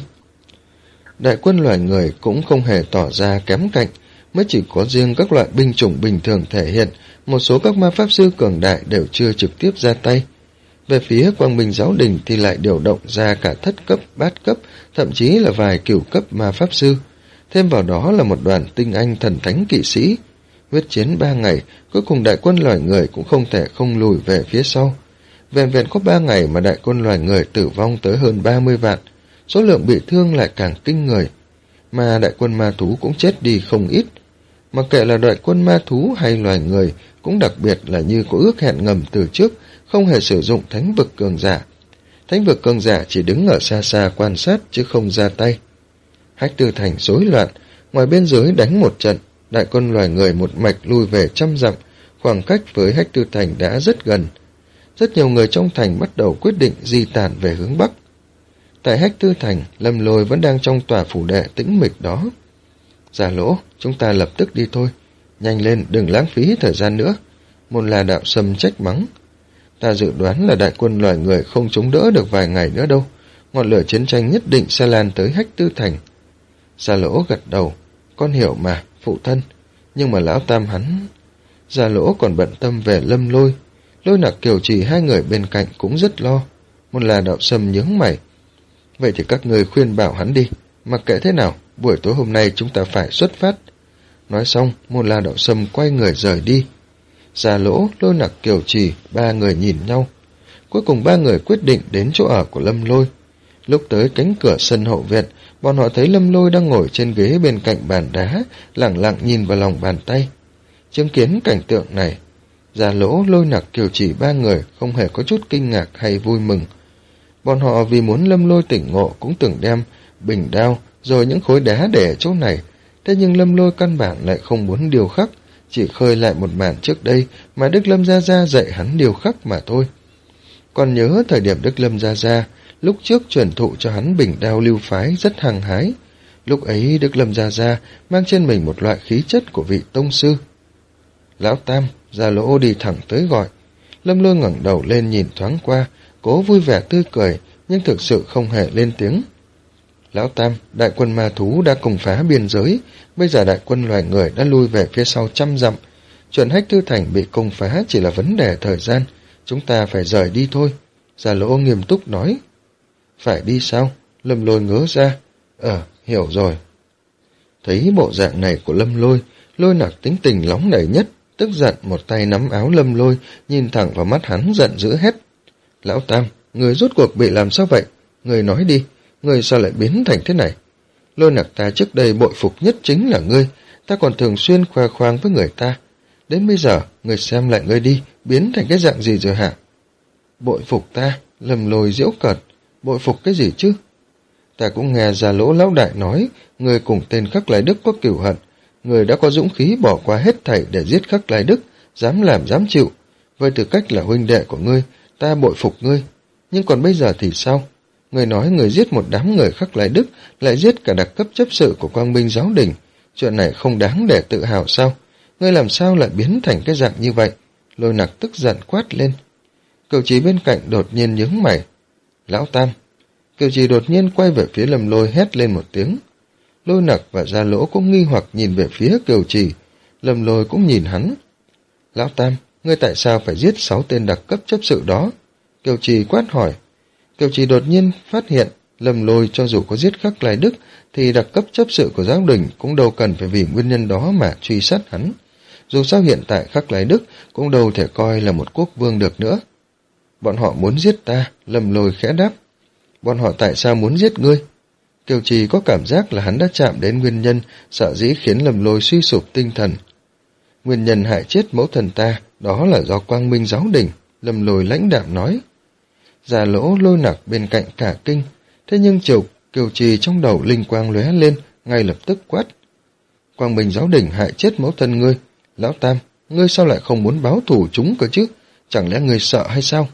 Đại quân loài người cũng không hề tỏ ra kém cạnh, mới chỉ có riêng các loại binh chủng bình thường thể hiện, một số các ma pháp sư cường đại đều chưa trực tiếp ra tay. Về phía Quang Minh Giáo Đình thì lại điều động ra cả thất cấp, bát cấp, thậm chí là vài cửu cấp ma pháp sư. Thêm vào đó là một đoàn tinh anh thần thánh kỵ sĩ. Huyết chiến ba ngày, cuối cùng đại quân loài người cũng không thể không lùi về phía sau. Vẹn vẹn có ba ngày mà đại quân loài người tử vong tới hơn ba mươi vạn, số lượng bị thương lại càng kinh người. Mà đại quân ma thú cũng chết đi không ít. Mặc kệ là đại quân ma thú hay loài người, cũng đặc biệt là như có ước hẹn ngầm từ trước, không hề sử dụng thánh vực cường giả, Thánh vực cường giả chỉ đứng ở xa xa quan sát chứ không ra tay. Hách Tư Thành rối loạn, ngoài bên dưới đánh một trận, đại quân loài người một mạch lui về trăm dặm, khoảng cách với Hách Tư Thành đã rất gần. Rất nhiều người trong thành bắt đầu quyết định di tản về hướng Bắc. Tại Hách Tư Thành, Lâm Lôi vẫn đang trong tòa phủ đệ tĩnh mịch đó. Già Lỗ, chúng ta lập tức đi thôi. Nhanh lên, đừng lãng phí thời gian nữa. Môn La Đạo Sâm trách mắng. Ta dự đoán là đại quân loài người không chống đỡ được vài ngày nữa đâu. Ngọn lửa chiến tranh nhất định sẽ lan tới Hách Tư Thành. Già Lỗ gật đầu. Con hiểu mà, phụ thân. Nhưng mà lão tam hắn... Già Lỗ còn bận tâm về Lâm Lôi. Lôi Nặc Kiều Trì hai người bên cạnh cũng rất lo. Môn La Đạo Sâm nhướng mày. Vậy thì các người khuyên bảo hắn đi. Mặc kệ thế nào, buổi tối hôm nay chúng ta phải xuất phát. Nói xong, Môn La Đạo Sâm quay người rời đi. Già Lỗ, Lôi Nặc Kiều Trì, ba người nhìn nhau. Cuối cùng ba người quyết định đến chỗ ở của Lâm Lôi. Lúc tới cánh cửa sân hậu viện, bọn họ thấy Lâm Lôi đang ngồi trên ghế bên cạnh bàn đá, lẳng lặng nhìn vào lòng bàn tay. Chứng kiến cảnh tượng này, Già Lỗ, Lôi Nặc Kiều Trì ba người không hề có chút kinh ngạc hay vui mừng. Bọn họ vì muốn Lâm Lôi tỉnh ngộ cũng từng đem bình đao rồi những khối đá để ở chỗ này. Thế nhưng Lâm Lôi căn bản lại không muốn điều khắc, chỉ khơi lại một màn trước đây mà Đức Lâm Gia Gia dạy hắn điều khắc mà thôi. Còn nhớ thời điểm Đức Lâm Gia Gia lúc trước truyền thụ cho hắn bình đao lưu phái rất hăng hái. Lúc ấy Đức Lâm Gia Gia mang trên mình một loại khí chất của vị tông sư. Lão Tam, Già Lỗ đi thẳng tới gọi. Lâm Lôi ngẩng đầu lên nhìn thoáng qua, cố vui vẻ tươi cười, nhưng thực sự không hề lên tiếng. Lão Tam, đại quân ma thú đã công phá biên giới, bây giờ đại quân loài người đã lui về phía sau trăm dặm. Chuyện Hách Tư Thành bị công phá chỉ là vấn đề thời gian, chúng ta phải rời đi thôi. Già Lỗ nghiêm túc nói. Phải đi sao? Lâm Lôi ngớ ra. Ờ, hiểu rồi. Thấy bộ dạng này của Lâm Lôi, Lôi Nặc tính tình nóng nảy nhất, tức giận một tay nắm áo Lâm Lôi, nhìn thẳng vào mắt hắn giận dữ hét. Lão Tam, người rốt cuộc bị làm sao vậy? Người nói đi, người sao lại biến thành thế này? Lôi Nặc ta trước đây bội phục nhất chính là ngươi, ta còn thường xuyên khoe khoang với người ta. Đến bây giờ, người xem lại ngươi đi, biến thành cái dạng gì rồi hả? Bội phục ta, Lâm Lôi giễu cợt, bội phục cái gì chứ? Ta cũng nghe Già Lỗ lão đại nói, người cùng tên Khắc Lai Đức có cửu hận, người đã có dũng khí bỏ qua hết thảy để giết Khắc Lai Đức, dám làm dám chịu. Với tư cách là huynh đệ của ngươi, ta bội phục ngươi. Nhưng còn bây giờ thì sao? Người nói người giết một đám người Khắc Lai Đức, lại giết cả đặc cấp chấp sự của Quang Minh Giáo Đình. Chuyện này không đáng để tự hào sao? Ngươi làm sao lại biến thành cái dạng như vậy? Lôi Nặc tức giận quát lên. Kiều Trì bên cạnh đột nhiên nhướng mày. Lão Tam. Kiều Trì đột nhiên quay về phía Lâm Lôi hét lên một tiếng. Lôi Nặc và Gia Lỗ cũng nghi hoặc nhìn về phía Kiều Trì. Lâm Lôi cũng nhìn hắn. Lão Tam, ngươi tại sao phải giết sáu tên đặc cấp chấp sự đó? Kiều Trì quát hỏi. Kiều Trì đột nhiên phát hiện Lâm Lôi cho dù có giết Khắc Lai Đức thì đặc cấp chấp sự của giáo đình cũng đâu cần phải vì nguyên nhân đó mà truy sát hắn. Dù sao hiện tại Khắc Lai Đức cũng đâu thể coi là một quốc vương được nữa. Bọn họ muốn giết ta, Lâm Lôi khẽ đáp. Bọn họ tại sao muốn giết ngươi? Kiều Trì có cảm giác là hắn đã chạm đến nguyên nhân sợ dĩ khiến Lâm Lôi suy sụp tinh thần. Nguyên nhân hại chết mẫu thần ta, đó là do Quang Minh Giáo Đình, Lâm Lôi lãnh đạm nói. Già Lỗ, Lôi Nặc bên cạnh cả kinh, thế nhưng Triều Kiều Trì trong đầu linh quang lóe lên, ngay lập tức quát. Quang Minh Giáo Đình hại chết mẫu thân ngươi, Lão Tam, ngươi sao lại không muốn báo thù chúng cơ chứ? Chẳng lẽ ngươi sợ hay sao?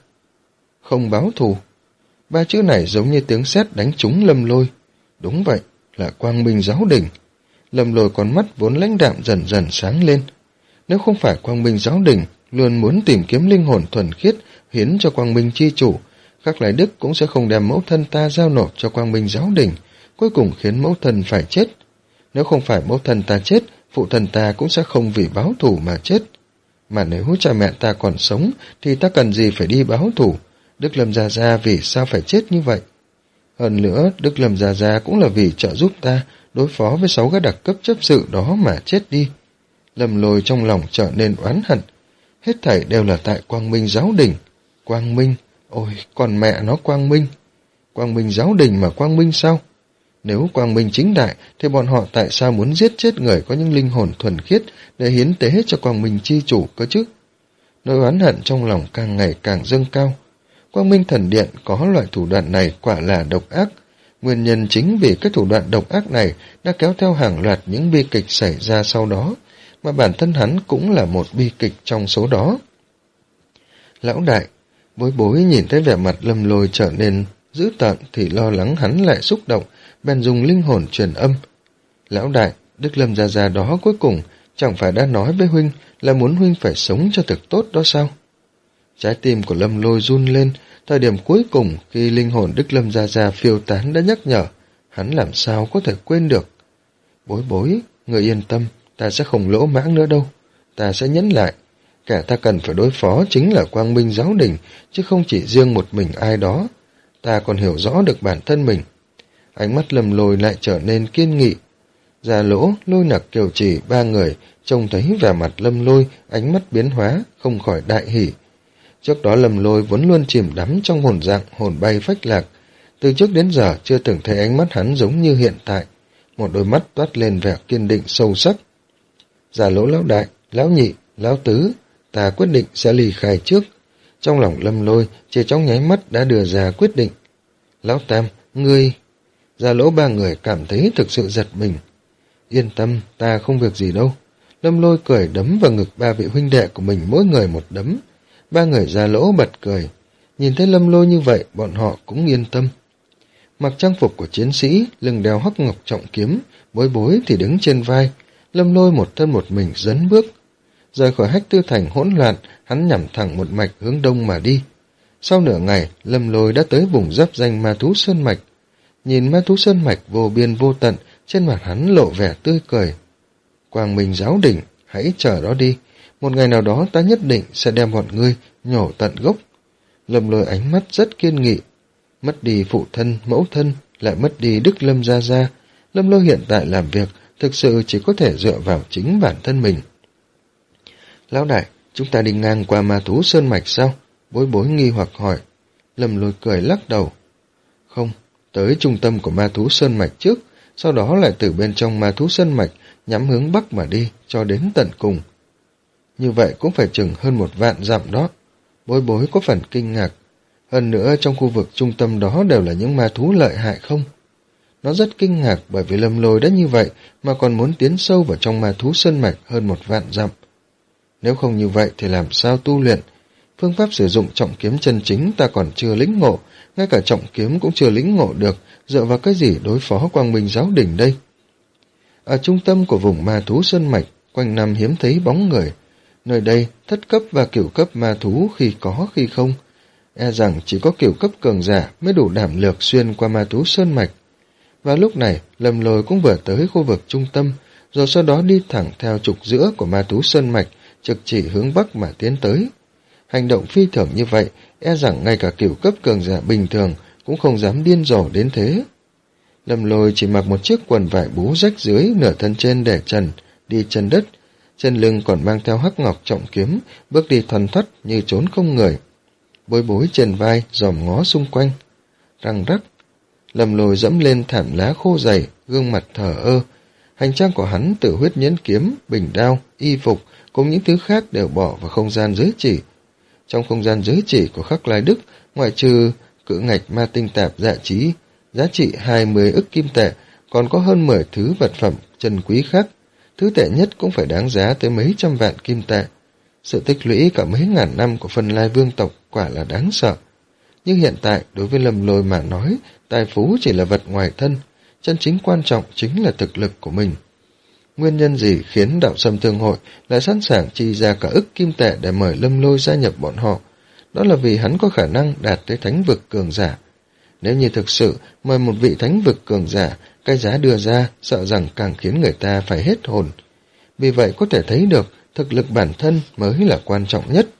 Không báo thù. Ba chữ này giống như tiếng sét đánh trúng Lâm Lôi. Đúng vậy, là Quang Minh Giáo Đình. Lâm Lôi con mắt vốn lãnh đạm dần dần sáng lên. Nếu không phải Quang Minh Giáo Đình luôn muốn tìm kiếm linh hồn thuần khiết hiến cho Quang Minh chi chủ, Khắc Lai Đức cũng sẽ không đem mẫu thân ta giao nộp cho Quang Minh Giáo Đình, cuối cùng khiến mẫu thân phải chết. Nếu không phải mẫu thân ta chết, phụ thân ta cũng sẽ không vì báo thù mà chết. Mà nếu cha mẹ ta còn sống, thì ta cần gì phải đi báo thù? Đức Lâm Gia Gia vì sao phải chết như vậy? Hơn nữa, Đức Lâm Gia Gia cũng là vì trợ giúp ta đối phó với sáu gã đặc cấp chấp sự đó mà chết đi. Lâm Lôi trong lòng trở nên oán hận. Hết thảy đều là tại Quang Minh Giáo Đình. Quang Minh, ôi, còn mẹ nó Quang Minh. Quang Minh Giáo Đình mà Quang Minh sao? Nếu Quang Minh chính đại, thì bọn họ tại sao muốn giết chết người có những linh hồn thuần khiết để hiến tế cho Quang Minh chi chủ cơ chứ? Nỗi oán hận trong lòng càng ngày càng dâng cao. Quang Minh Thần Điện có loại thủ đoạn này quả là độc ác. Nguyên nhân chính vì cái thủ đoạn độc ác này đã kéo theo hàng loạt những bi kịch xảy ra sau đó, mà bản thân hắn cũng là một bi kịch trong số đó. Lão đại, Bối Bối nhìn thấy vẻ mặt Lâm Lôi trở nên dữ tợn thì lo lắng hắn lại xúc động, bèn dùng linh hồn truyền âm. Lão đại, Đức Lâm gia gia đó cuối cùng chẳng phải đã nói với huynh là muốn huynh phải sống cho thực tốt đó sao? Trái tim của Lâm Lôi run lên, thời điểm cuối cùng khi linh hồn Đức Lâm gia gia phiêu tán đã nhắc nhở, hắn làm sao có thể quên được. Bối Bối, người yên tâm, ta sẽ không lỗ mãng nữa đâu, ta sẽ nhẫn lại. Kẻ ta cần phải đối phó chính là Quang Minh giáo đình, chứ không chỉ riêng một mình ai đó. Ta còn hiểu rõ được bản thân mình. Ánh mắt Lâm Lôi lại trở nên kiên nghị. Già Lỗ, Lôi Nặc, Kiều Trì ba người trông thấy vẻ mặt Lâm Lôi, ánh mắt biến hóa, không khỏi đại hỉ. Trước đó Lâm Lôi vốn luôn chìm đắm trong hồn dạng hồn bay phách lạc, từ trước đến giờ chưa từng thấy ánh mắt hắn giống như hiện tại, một đôi mắt toát lên vẻ kiên định sâu sắc. Già Lỗ lão đại, lão nhị, lão tứ, ta quyết định sẽ ly khai trước. Trong lòng Lâm Lôi chỉ trong nháy mắt đã đưa ra quyết định. Lão tam, ngươi... Già Lỗ ba người cảm thấy thực sự giật mình. Yên tâm, ta không việc gì đâu. Lâm Lôi cười đấm vào ngực ba vị huynh đệ của mình mỗi người một đấm. Ba người Già Lỗ bật cười. Nhìn thấy Lâm Lôi như vậy, bọn họ cũng yên tâm. Mặc trang phục của chiến sĩ, lưng đeo hắc ngọc trọng kiếm, Bối Bối thì đứng trên vai. Lâm Lôi một thân một mình dấn bước. Rời khỏi Hách Tư Thành hỗn loạn, hắn nhắm thẳng một mạch hướng đông mà đi. Sau nửa ngày, Lâm Lôi đã tới vùng giáp danh Ma Thú Sơn Mạch. Nhìn Ma Thú Sơn Mạch vô biên vô tận, trên mặt hắn lộ vẻ tươi cười. Quang Minh giáo đình, hãy chờ đó đi. Một ngày nào đó ta nhất định sẽ đem bọn ngươi nhổ tận gốc. Lâm Lôi ánh mắt rất kiên nghị. Mất đi phụ thân, mẫu thân, lại mất đi Đức Lâm gia gia. Lâm Lôi hiện tại làm việc thực sự chỉ có thể dựa vào chính bản thân mình. Lão đại, chúng ta đi ngang qua Ma Thú Sơn Mạch sao? Bối Bối nghi hoặc hỏi. Lâm Lôi cười lắc đầu. Không, tới trung tâm của Ma Thú Sơn Mạch trước, sau đó lại từ bên trong Ma Thú Sơn Mạch nhắm hướng bắc mà đi cho đến tận cùng. Như vậy cũng phải chừng hơn một vạn dặm đó. Bối Bối có phần kinh ngạc. Hơn nữa trong khu vực trung tâm đó đều là những ma thú lợi hại không? Nó rất kinh ngạc bởi vì Lâm Lôi đã như vậy mà còn muốn tiến sâu vào trong Ma Thú Sơn Mạch hơn một vạn dặm. Nếu không như vậy thì làm sao tu luyện? Phương pháp sử dụng trọng kiếm chân chính ta còn chưa lĩnh ngộ, ngay cả trọng kiếm cũng chưa lĩnh ngộ được, dựa vào cái gì đối phó Quang Minh giáo đình đây? Ở trung tâm của vùng Ma Thú Sơn Mạch, quanh năm hiếm thấy bóng người. Nơi đây, thất cấp và cửu cấp ma thú khi có khi không. E rằng chỉ có cửu cấp cường giả mới đủ đảm lược xuyên qua Ma Thú Sơn Mạch. Và lúc này, Lâm Lôi cũng vừa tới khu vực trung tâm, rồi sau đó đi thẳng theo trục giữa của Ma Thú Sơn Mạch, trực chỉ hướng bắc mà tiến tới. Hành động phi thường như vậy, e rằng ngay cả cửu cấp cường giả bình thường cũng không dám điên rồ đến thế. Lâm Lôi chỉ mặc một chiếc quần vải bú rách dưới, nửa thân trên để trần, đi chân đất, trên lưng còn mang theo hắc ngọc trọng kiếm, bước đi thoăn thoắt như trốn không người. Bối Bối trên vai, dòm ngó xung quanh. Răng rắc, Lâm Lôi dẫm lên thảm lá khô dày, gương mặt thờ ơ. Hành trang của hắn từ huyết nhẫn kiếm, bình đao, y phục cùng những thứ khác đều bỏ vào không gian giới chỉ. Trong không gian giới chỉ của Khắc Lai Đức, ngoại trừ cự ngạch ma tinh tạp dạ trí, giá trị hai mươi ức kim tệ, còn có hơn mười thứ vật phẩm chân quý khác. Thứ tệ nhất cũng phải đáng giá tới mấy trăm vạn kim tệ. Sự tích lũy cả mấy ngàn năm của Phân Lai vương tộc quả là đáng sợ. Nhưng hiện tại, đối với Lâm Lôi mà nói, tài phú chỉ là vật ngoài thân, chân chính quan trọng chính là thực lực của mình. Nguyên nhân gì khiến Đạo Sâm Thương Hội lại sẵn sàng chi ra cả ức kim tệ để mời Lâm Lôi gia nhập bọn họ? Đó là vì hắn có khả năng đạt tới thánh vực cường giả. Nếu như thực sự mời một vị thánh vực cường giả, cái giá đưa ra sợ rằng càng khiến người ta phải hết hồn. Vì vậy có thể thấy được thực lực bản thân mới là quan trọng nhất.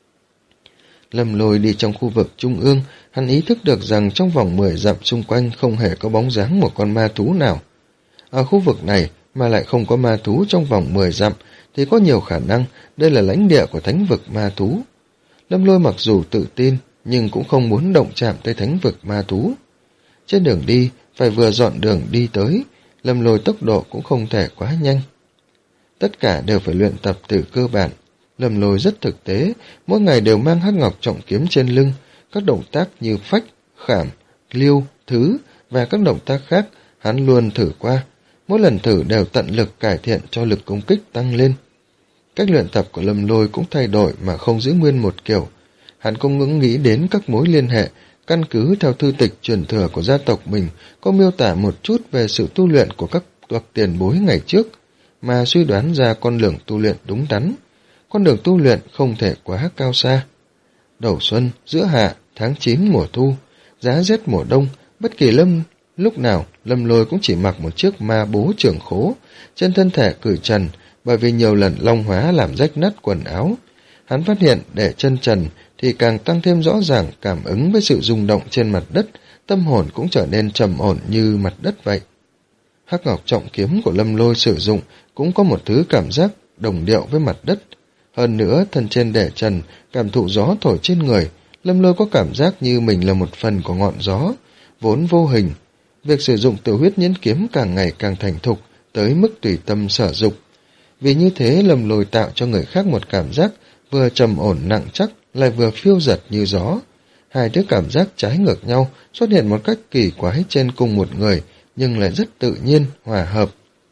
Lâm Lôi đi trong khu vực trung ương, hắn ý thức được rằng trong vòng mười dặm xung quanh không hề có bóng dáng một con ma thú nào. Ở khu vực này mà lại không có ma thú trong vòng mười dặm thì có nhiều khả năng đây là lãnh địa của thánh vực ma thú. Lâm Lôi mặc dù tự tin nhưng cũng không muốn động chạm tới thánh vực ma thú. Trên đường đi phải vừa dọn đường đi tới, Lâm Lôi tốc độ cũng không thể quá nhanh. Tất cả đều phải luyện tập từ cơ bản. Lâm Lôi rất thực tế, mỗi ngày đều mang hắc ngọc trọng kiếm trên lưng, Các động tác như phách, khảm, liêu, thứ và các động tác khác hắn luôn thử qua. Mỗi lần thử đều tận lực cải thiện cho lực công kích tăng lên. Cách luyện tập của Lâm Lôi cũng thay đổi mà không giữ nguyên một kiểu. Hắn không ngừng nghĩ đến các mối liên hệ, căn cứ theo thư tịch truyền thừa của gia tộc mình có miêu tả một chút về sự tu luyện của các bậc tiền bối ngày trước, mà suy đoán ra con đường tu luyện đúng đắn. Con đường tu luyện không thể quá cao xa. Đầu xuân, giữa hạ, tháng chín mùa thu, giá rét mùa đông, bất kỳ lâm lúc nào Lâm Lôi cũng chỉ mặc một chiếc ma bố trưởng khố, trên thân thể cởi trần, bởi vì nhiều lần long hóa làm rách nát quần áo. Hắn phát hiện để chân trần thì càng tăng thêm rõ ràng cảm ứng với sự rung động trên mặt đất, tâm hồn cũng trở nên trầm ổn như mặt đất vậy. Hắc ngọc trọng kiếm của Lâm Lôi sử dụng cũng có một thứ cảm giác đồng điệu với mặt đất. Hơn nữa, thân trên để trần, cảm thụ gió thổi trên người, Lâm Lôi có cảm giác như mình là một phần của ngọn gió, vốn vô hình. Việc sử dụng tử huyết nhẫn kiếm càng ngày càng thành thục, tới mức tùy tâm sở dục. Vì như thế, Lâm Lôi tạo cho người khác một cảm giác vừa trầm ổn nặng chắc, lại vừa phiêu dật như gió. Hai thứ cảm giác trái ngược nhau xuất hiện một cách kỳ quái trên cùng một người, nhưng lại rất tự nhiên, hòa hợp.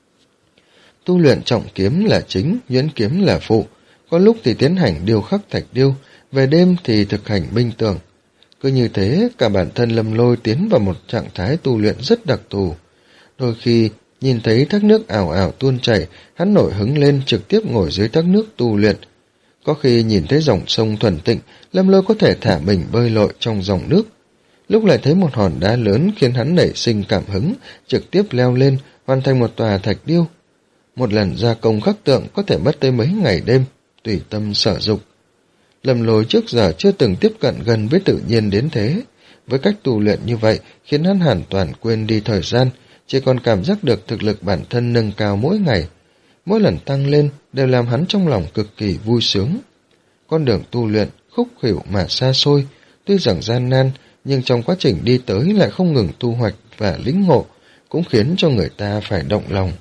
Tu luyện trọng kiếm là chính, nhuyễn kiếm là phụ. Có lúc thì tiến hành điêu khắc thạch điêu, về đêm thì thực hành minh tưởng. Cứ như thế, cả bản thân Lâm Lôi tiến vào một trạng thái tu luyện rất đặc thù. Đôi khi, nhìn thấy thác nước ảo ảo tuôn chảy, hắn nổi hứng lên trực tiếp ngồi dưới thác nước tu luyện. Có khi nhìn thấy dòng sông thuần tịnh, Lâm Lôi có thể thả mình bơi lội trong dòng nước. Lúc lại thấy một hòn đá lớn khiến hắn nảy sinh cảm hứng, trực tiếp leo lên, hoàn thành một tòa thạch điêu. Một lần gia công khắc tượng có thể mất tới mấy ngày đêm, tùy tâm sở dục. Lâm Lôi trước giờ chưa từng tiếp cận gần với tự nhiên đến thế. Với cách tu luyện như vậy khiến hắn hoàn toàn quên đi thời gian, chỉ còn cảm giác được thực lực bản thân nâng cao mỗi ngày. Mỗi lần tăng lên đều làm hắn trong lòng cực kỳ vui sướng. Con đường tu luyện khúc khuỷu mà xa xôi, tuy rằng gian nan, nhưng trong quá trình đi tới lại không ngừng thu hoạch và lĩnh ngộ, cũng khiến cho người ta phải động lòng.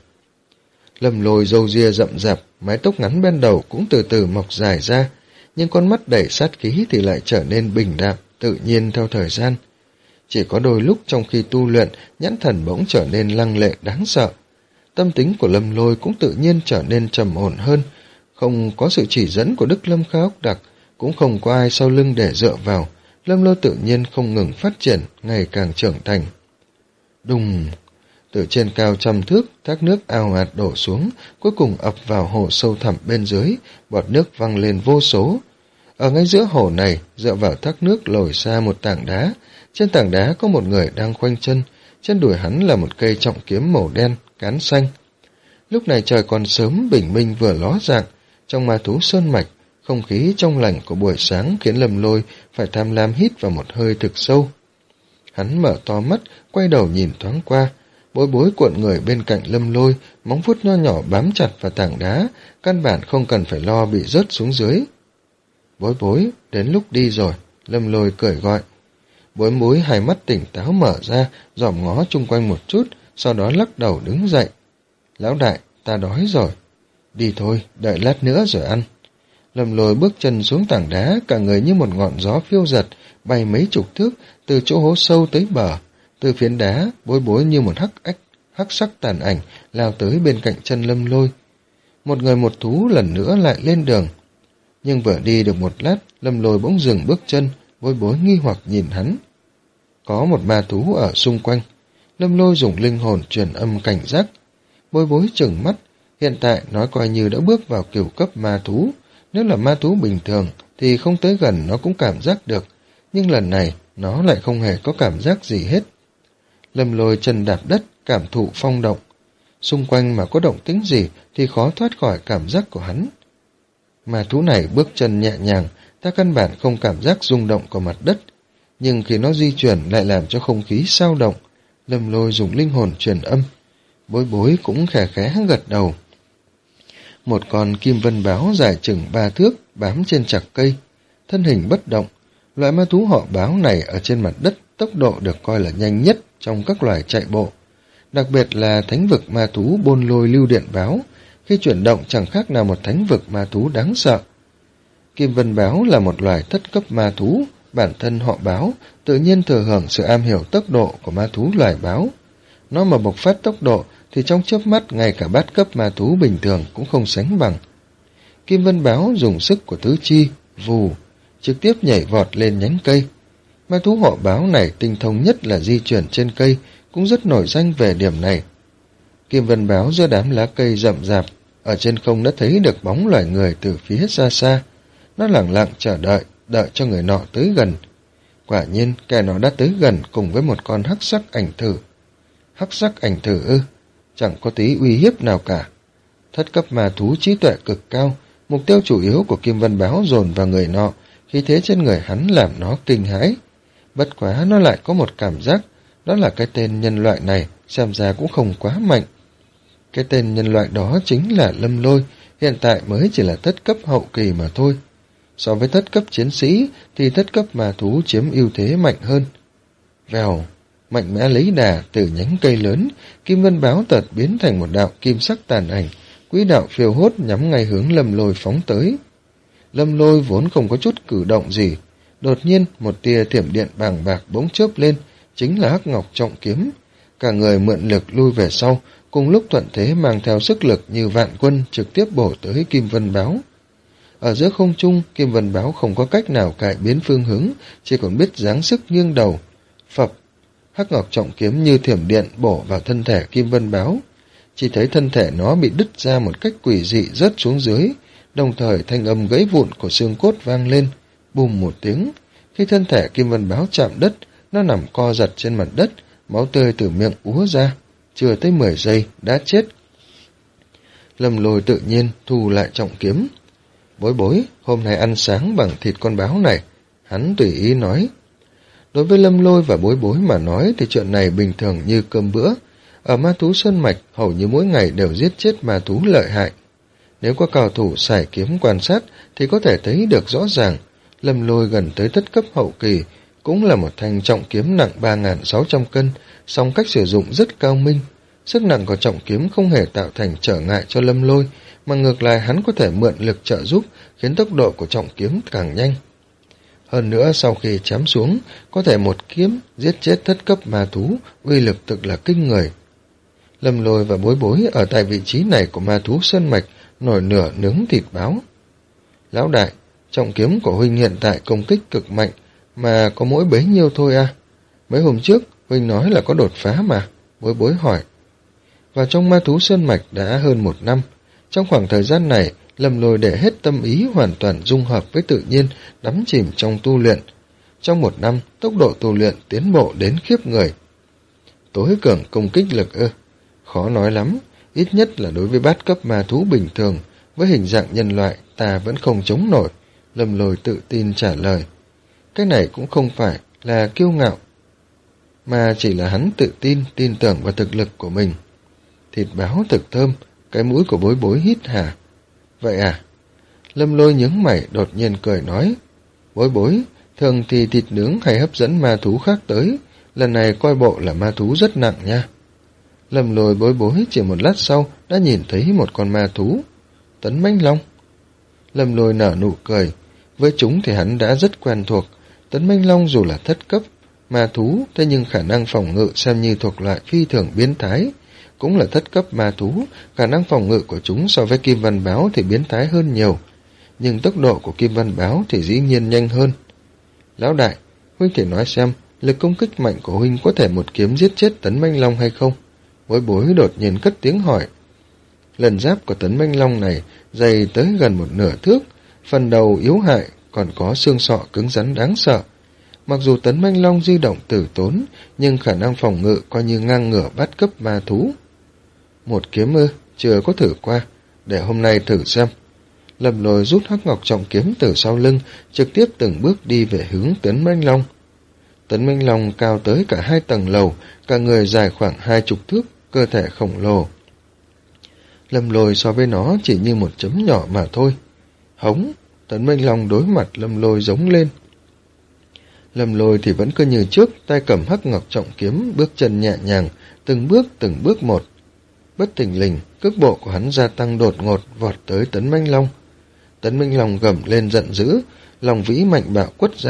Lâm Lôi râu ria rậm rạp, mái tóc ngắn bên đầu cũng từ từ mọc dài ra, nhưng con mắt đầy sát khí thì lại trở nên bình đạm, tự nhiên theo thời gian. Chỉ có đôi lúc trong khi tu luyện, nhãn thần bỗng trở nên lăng lệ đáng sợ. Tâm tính của Lâm Lôi cũng tự nhiên trở nên trầm ổn hơn, không có sự chỉ dẫn của Đức Lâm Khá Ốc Đặc, cũng không có ai sau lưng để dựa vào. Lâm Lôi tự nhiên không ngừng phát triển, ngày càng trưởng thành. Đùng! Từ trên cao trăm thước, thác nước ào ạt đổ xuống, cuối cùng ập vào hồ sâu thẳm bên dưới, bọt nước văng lên vô số. Ở ngay giữa hồ này, dựa vào thác nước lồi xa một tảng đá. Trên tảng đá có một người đang khoanh chân, trên đùi hắn là một cây trọng kiếm màu đen, cán xanh. Lúc này trời còn sớm, bình minh vừa ló dạng, trong ma thú sơn mạch, không khí trong lành của buổi sáng khiến Lâm Lôi phải tham lam hít vào một hơi thực sâu. Hắn mở to mắt, quay đầu nhìn thoáng qua, Bối Bối cuộn người bên cạnh Lâm Lôi, móng vuốt nho nhỏ bám chặt vào tảng đá, căn bản không cần phải lo bị rớt xuống dưới. Bối Bối, đến lúc đi rồi, Lâm Lôi cười gọi. Bối Bối hai mắt tỉnh táo mở ra, dòm ngó chung quanh một chút, sau đó lắc đầu đứng dậy. Lão đại, ta đói rồi. Đi thôi, đợi lát nữa rồi ăn. Lâm Lôi bước chân xuống tảng đá, cả người như một ngọn gió phiêu giật, bay mấy chục thước, từ chỗ hố sâu tới bờ. Từ phiến đá, Bối Bối như một hắc ách, hắc sắc tàn ảnh, lao tới bên cạnh chân Lâm Lôi. Một người một thú lần nữa lại lên đường. Nhưng vừa đi được một lát, Lâm Lôi bỗng dừng bước chân, Bối Bối nghi hoặc nhìn hắn. Có một ma thú ở xung quanh. Lâm Lôi dùng linh hồn truyền âm cảnh giác. Bối Bối chừng mắt, hiện tại nó coi như đã bước vào kiểu cấp ma thú. Nếu là ma thú bình thường thì không tới gần nó cũng cảm giác được, nhưng lần này nó lại không hề có cảm giác gì hết. Lâm Lôi chân đạp đất, cảm thụ phong động. Xung quanh mà có động tĩnh gì thì khó thoát khỏi cảm giác của hắn. Ma thú này bước chân nhẹ nhàng, ta căn bản không cảm giác rung động của mặt đất, nhưng khi nó di chuyển lại làm cho không khí xao động. Lâm Lôi dùng linh hồn truyền âm. Bối Bối cũng khẽ khẽ gật đầu. Một con kim vân báo dài chừng ba thước bám trên chạc cây, thân hình bất động. Loại ma thú họ báo này ở trên mặt đất tốc độ được coi là nhanh nhất trong các loài chạy bộ. Đặc biệt là thánh vực ma thú Bôn Lôi Lưu Điện Báo, khi chuyển động chẳng khác nào một thánh vực ma thú đáng sợ. Kim vân báo là một loài thất cấp ma thú, bản thân họ báo, tự nhiên thừa hưởng sự am hiểu tốc độ của ma thú loài báo. Nó mà bộc phát tốc độ thì trong chớp mắt ngay cả bát cấp ma thú bình thường cũng không sánh bằng. Kim Vân Báo dùng sức của tứ chi, vù, trực tiếp nhảy vọt lên nhánh cây. Ma thú họ báo này tinh thông nhất là di chuyển trên cây, cũng rất nổi danh về điểm này. Kim Vân Báo giữa đám lá cây rậm rạp, ở trên không đã thấy được bóng loài người từ phía xa xa. Nó lẳng lặng chờ đợi, đợi cho người nọ tới gần. Quả nhiên, kẻ nó đã tới gần cùng với một con hắc sắc ảnh thử. Hắc sắc ảnh thử ư, chẳng có tí uy hiếp nào cả. Thất cấp ma thú trí tuệ cực cao, mục tiêu chủ yếu của Kim Vân Báo dồn vào người nọ, khí thế trên người hắn làm nó kinh hãi. Bất quá nó lại có một cảm giác, đó là cái tên nhân loại này xem ra cũng không quá mạnh. Cái tên nhân loại đó chính là Lâm Lôi, hiện tại mới chỉ là thất cấp hậu kỳ mà thôi. So với thất cấp chiến sĩ thì thất cấp ma thú chiếm ưu thế mạnh hơn. Vèo, mạnh mẽ lấy đà từ nhánh cây lớn, Kim Vân Báo tợt biến thành một đạo kim sắc tàn ảnh, quỹ đạo phiêu hốt nhắm ngay hướng Lâm Lôi phóng tới. Lâm Lôi vốn không có chút cử động gì, đột nhiên một tia thiểm điện bàng bạc bỗng chớp lên, chính là hắc ngọc trọng kiếm. Cả người mượn lực lui về sau, cùng lúc thuận thế mang theo sức lực như vạn quân trực tiếp bổ tới Kim Vân Báo. Ở giữa không trung, Kim Vân Báo không có cách nào cải biến phương hướng, chỉ còn biết giáng sức nghiêng đầu. Phập, hắc ngọc trọng kiếm như thiểm điện bổ vào thân thể Kim Vân Báo. Chỉ thấy thân thể nó bị đứt ra một cách quỷ dị rớt xuống dưới, đồng thời thanh âm gãy vụn của xương cốt vang lên, bùm một tiếng. Khi thân thể Kim Vân Báo chạm đất, nó nằm co giật trên mặt đất, máu tươi từ miệng úa ra, chưa tới mười giây đã chết. Lâm Lôi tự nhiên thu lại trọng kiếm. Bối bối, hôm nay ăn sáng bằng thịt con báo này, hắn tùy ý nói. Đối với Lâm Lôi và bối bối mà nói thì chuyện này bình thường như cơm bữa. Ở ma thú Sơn Mạch hầu như mỗi ngày đều giết chết ma thú lợi hại. Nếu có cao thủ xài kiếm quan sát thì có thể thấy được rõ ràng, Lâm Lôi gần tới thất cấp hậu kỳ, cũng là một thanh trọng kiếm nặng ba nghìn sáu trăm cân, song cách sử dụng rất cao minh. Sức nặng của trọng kiếm không hề tạo thành trở ngại cho Lâm Lôi, mà ngược lại hắn có thể mượn lực trợ giúp, khiến tốc độ của trọng kiếm càng nhanh. Hơn nữa sau khi chém xuống, có thể một kiếm giết chết thất cấp ma thú, uy lực thực là kinh người. Lâm Lôi và bối bối ở tại vị trí này của ma thú Sơn Mạch, nổi nửa nướng thịt báo. Lão đại, trọng kiếm của huynh hiện tại công kích cực mạnh, mà có mỗi bấy nhiêu thôi à? Mấy hôm trước, huynh nói là có đột phá mà, bối bối hỏi. Vào trong ma thú Sơn Mạch đã hơn một năm, trong khoảng thời gian này, Lâm Lôi để hết tâm ý hoàn toàn dung hợp với tự nhiên, đắm chìm trong tu luyện. Trong một năm, tốc độ tu luyện tiến bộ đến khiếp người. Tối cường công kích lực ư? Khó nói lắm, ít nhất là đối với bát cấp ma thú bình thường, với hình dạng nhân loại ta vẫn không chống nổi, Lâm Lôi tự tin trả lời. Cái này cũng không phải là kiêu ngạo, mà chỉ là hắn tự tin, tin tưởng vào thực lực của mình. Thịt báo thực thơm, cái mũi của bối bối hít hà. Vậy à? Lâm Lôi nhướng mày đột nhiên cười nói. Bối bối, thường thì thịt nướng hay hấp dẫn ma thú khác tới, lần này coi bộ là ma thú rất nặng nha. Lâm Lôi bối bối chỉ một lát sau đã nhìn thấy một con ma thú. Tấn Mãnh Long. Lâm Lôi nở nụ cười, với chúng thì hắn đã rất quen thuộc. Tấn Mãnh Long dù là thất cấp ma thú, thế nhưng khả năng phòng ngự xem như thuộc loại phi thường biến thái. Cũng là thất cấp ma thú, khả năng phòng ngự của chúng so với Kim Văn Báo thì biến thái hơn nhiều. Nhưng tốc độ của Kim Văn Báo thì dĩ nhiên nhanh hơn. Lão đại, huynh thể nói xem, lực công kích mạnh của huynh có thể một kiếm giết chết Tấn Mãnh Long hay không? Bối bối đột nhiên cất tiếng hỏi. Lần giáp của Tấn Mãnh Long này dày tới gần một nửa thước, phần đầu yếu hại, còn có xương sọ cứng rắn đáng sợ. Mặc dù Tấn Mãnh Long di động tử tốn, nhưng khả năng phòng ngự coi như ngang ngửa bát cấp ma thú. Một kiếm ư, chưa có thử qua, để hôm nay thử xem. Lâm Lôi rút hắc ngọc trọng kiếm từ sau lưng, trực tiếp từng bước đi về hướng Tấn Mãnh Long. Tấn Mãnh Long cao tới cả hai tầng lầu, cả người dài khoảng hai chục thước, cơ thể khổng lồ. Lâm Lôi so với nó chỉ như một chấm nhỏ mà thôi. Hống, Tấn Mãnh Long đối mặt Lâm Lôi giống lên. Lâm Lôi thì vẫn cứ như trước, tay cầm hắc ngọc trọng kiếm, bước chân nhẹ nhàng, từng bước từng bước một. Bất thình lình, cước bộ của hắn gia tăng đột ngột vọt tới Tấn Mãnh Long. Tấn Mãnh Long gầm lên giận dữ, lòng vĩ mạnh bạo quất ra,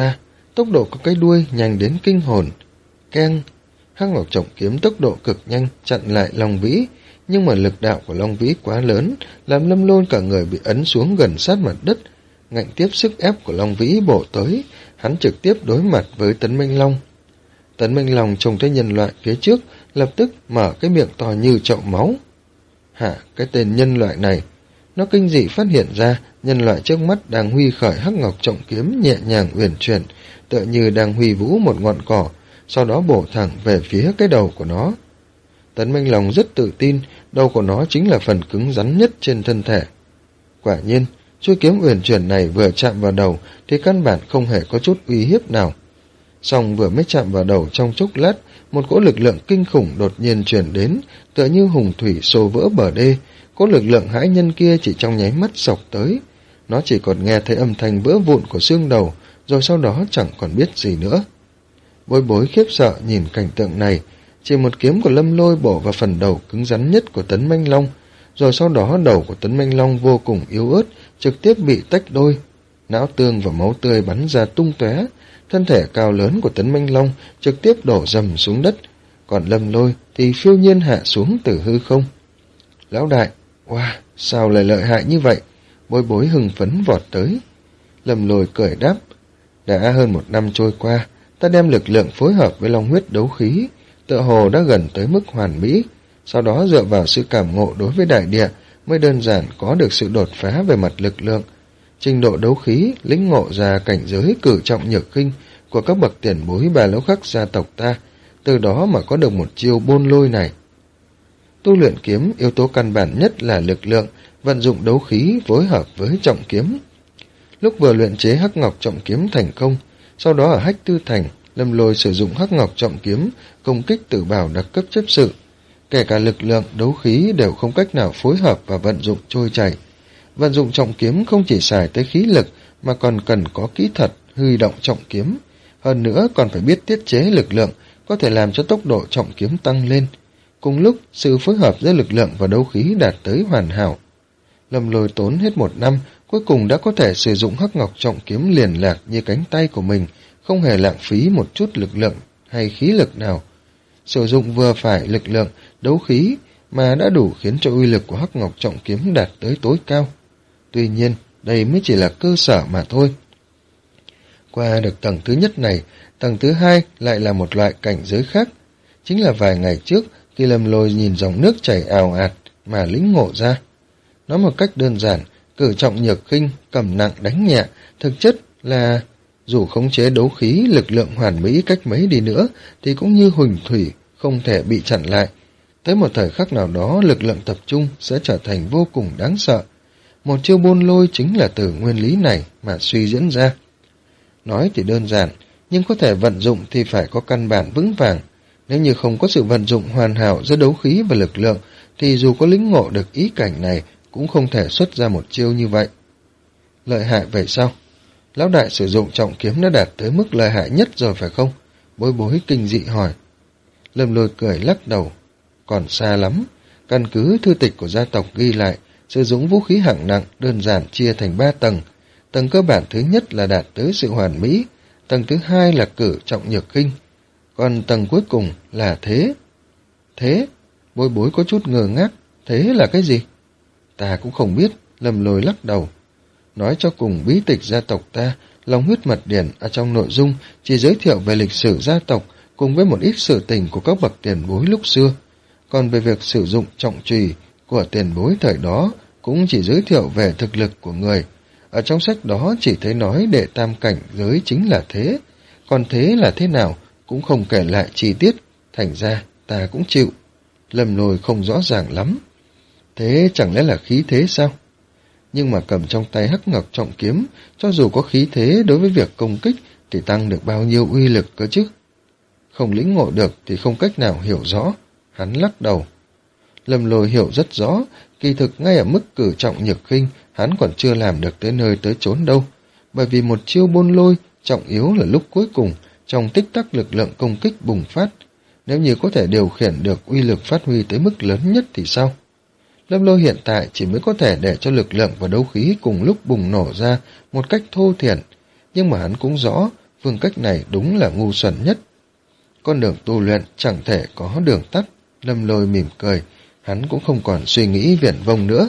tốc độ của cái đuôi nhanh đến kinh hồn. Keng! Hắc Ngọc Trọng Kiếm tốc độ cực nhanh chặn lại Long Vĩ, nhưng mà lực đạo của Long Vĩ quá lớn, làm Lâm Lôi cả người bị ấn xuống gần sát mặt đất. Ngạnh tiếp sức ép của Long Vĩ bổ tới, hắn trực tiếp đối mặt với Tấn Minh Long. Tấn Minh Long trông thấy nhân loại phía trước, lập tức mở cái miệng to như chậu máu. Hả, cái tên nhân loại này! Nó kinh dị phát hiện ra nhân loại trước mắt đang huy khởi Hắc Ngọc Trọng Kiếm nhẹ nhàng uyển chuyển, tựa như đang huy vũ một ngọn cỏ, sau đó bổ thẳng về phía cái đầu của nó. Tấn Minh Long rất tự tin, đầu của nó chính là phần cứng rắn nhất trên thân thể. Quả nhiên, chuôi kiếm uyển chuyển này vừa chạm vào đầu thì căn bản không hề có chút uy hiếp nào. Song vừa mới chạm vào đầu trong chốc lát, một cỗ lực lượng kinh khủng đột nhiên truyền đến, tựa như hùng thủy xô vỡ bờ đê. Cỗ lực lượng hãi nhân kia chỉ trong nháy mắt xộc tới. Nó chỉ còn nghe thấy âm thanh vỡ vụn của xương đầu, rồi sau đó chẳng còn biết gì nữa. Bối Bối khiếp sợ nhìn cảnh tượng này, chỉ một kiếm của Lâm Lôi bổ vào phần đầu cứng rắn nhất của Tấn Minh Long, rồi sau đó đầu của Tấn Minh Long vô cùng yếu ớt, trực tiếp bị tách đôi. Não tương và máu tươi bắn ra tung tóe, thân thể cao lớn của Tấn Minh Long trực tiếp đổ rầm xuống đất, còn Lâm Lôi thì phiêu nhiên hạ xuống từ hư không. Lão đại, wow, sao lại lợi hại như vậy? Bối Bối hưng phấn vọt tới. Lâm Lôi cười đáp, đã hơn một năm trôi qua, ta đem lực lượng phối hợp với long huyết đấu khí, tựa hồ đã gần tới mức hoàn mỹ, sau đó dựa vào sự cảm ngộ đối với đại địa mới đơn giản có được sự đột phá về mặt lực lượng. Trình độ đấu khí, lĩnh ngộ ra cảnh giới cử trọng nhược khinh của các bậc tiền bối Bà Lỗ Khắc gia tộc ta, từ đó mà có được một chiêu bôn lôi này. Tu luyện kiếm, yếu tố căn bản nhất là lực lượng, vận dụng đấu khí phối hợp với trọng kiếm. Lúc vừa luyện chế Hắc Ngọc Trọng Kiếm thành công, sau đó ở Hách Tư Thành, Lâm Lôi sử dụng Hắc Ngọc Trọng Kiếm công kích tử bảo đặc cấp chấp sự. Kể cả lực lượng, đấu khí đều không cách nào phối hợp và vận dụng trôi chảy. Vận dụng trọng kiếm không chỉ xài tới khí lực mà còn cần có kỹ thuật huy động trọng kiếm. Hơn nữa còn phải biết tiết chế lực lượng, có thể làm cho tốc độ trọng kiếm tăng lên. Cùng lúc, sự phối hợp giữa lực lượng và đấu khí đạt tới hoàn hảo. Lâm Lôi tốn hết một năm, cuối cùng đã có thể sử dụng Hắc Ngọc Trọng Kiếm liền lạc như cánh tay của mình, không hề lãng phí một chút lực lượng hay khí lực nào. Sử dụng vừa phải lực lượng, đấu khí mà đã đủ khiến cho uy lực của Hắc Ngọc Trọng Kiếm đạt tới tối cao. Tuy nhiên, đây mới chỉ là cơ sở mà thôi. Qua được tầng thứ nhất này, tầng thứ hai lại là một loại cảnh giới khác. Chính là vài ngày trước, khi Lâm Lôi nhìn dòng nước chảy ào ạt mà lĩnh ngộ ra. Nói một cách đơn giản, cử trọng nhược khinh, cầm nặng đánh nhẹ, thực chất là dù khống chế đấu khí lực lượng hoàn mỹ cách mấy đi nữa thì cũng như huỳnh thủy, không thể bị chặn lại. Tới một thời khắc nào đó, lực lượng tập trung sẽ trở thành vô cùng đáng sợ. Một chiêu bôn lôi chính là từ nguyên lý này mà suy diễn ra. Nói thì đơn giản, nhưng có thể vận dụng thì phải có căn bản vững vàng. Nếu như không có sự vận dụng hoàn hảo giữa đấu khí và lực lượng, thì dù có lĩnh ngộ được ý cảnh này, cũng không thể xuất ra một chiêu như vậy. Lợi hại vậy sao? Lão đại sử dụng trọng kiếm đã đạt tới mức lợi hại nhất rồi phải không? Bối Bối kinh dị hỏi. Lâm Lôi cười lắc đầu. Còn xa lắm. Căn cứ thư tịch của gia tộc ghi lại, sử dụng vũ khí hạng nặng đơn giản chia thành ba tầng. Tầng cơ bản thứ nhất là đạt tới sự hoàn mỹ, tầng thứ hai là cử trọng nhược khinh, còn tầng cuối cùng là thế. Thế? Bối Bối có chút ngờ ngác. Thế là cái gì? Ta cũng không biết. Lâm Lôi lắc đầu. Nói cho cùng, bí tịch gia tộc ta, Long Huyết Mật Điển ở trong nội dung chỉ giới thiệu về lịch sử gia tộc cùng với một ít sự tình của các bậc tiền bối lúc xưa. Còn về việc sử dụng trọng chùy của tiền bối thời đó cũng chỉ giới thiệu về thực lực của người. Ở trong sách đó chỉ thấy nói đệ tam cảnh giới chính là thế, còn thế là thế nào cũng không kể lại chi tiết, thành ra ta cũng chịu. Lâm Lôi không rõ ràng lắm. Thế chẳng lẽ là khí thế sao? Nhưng mà cầm trong tay Hắc Ngọc Trọng Kiếm, cho dù có khí thế đối với việc công kích thì tăng được bao nhiêu uy lực cơ chứ? Không lĩnh ngộ được thì không cách nào hiểu rõ. Hắn lắc đầu. Lâm Lôi hiểu rất rõ, kỳ thực ngay ở mức cử trọng nhược khinh, hắn còn chưa làm được tới nơi tới chốn đâu. Bởi vì một chiêu bôn lôi, trọng yếu là lúc cuối cùng, trong tích tắc lực lượng công kích bùng phát. Nếu như có thể điều khiển được uy lực phát huy tới mức lớn nhất thì sao? Lâm Lôi hiện tại chỉ mới có thể để cho lực lượng và đấu khí cùng lúc bùng nổ ra một cách thô thiển, nhưng mà hắn cũng rõ, phương cách này đúng là ngu xuẩn nhất. Con đường tu luyện chẳng thể có đường tắt. Lâm Lôi mỉm cười, hắn cũng không còn suy nghĩ viển vông nữa.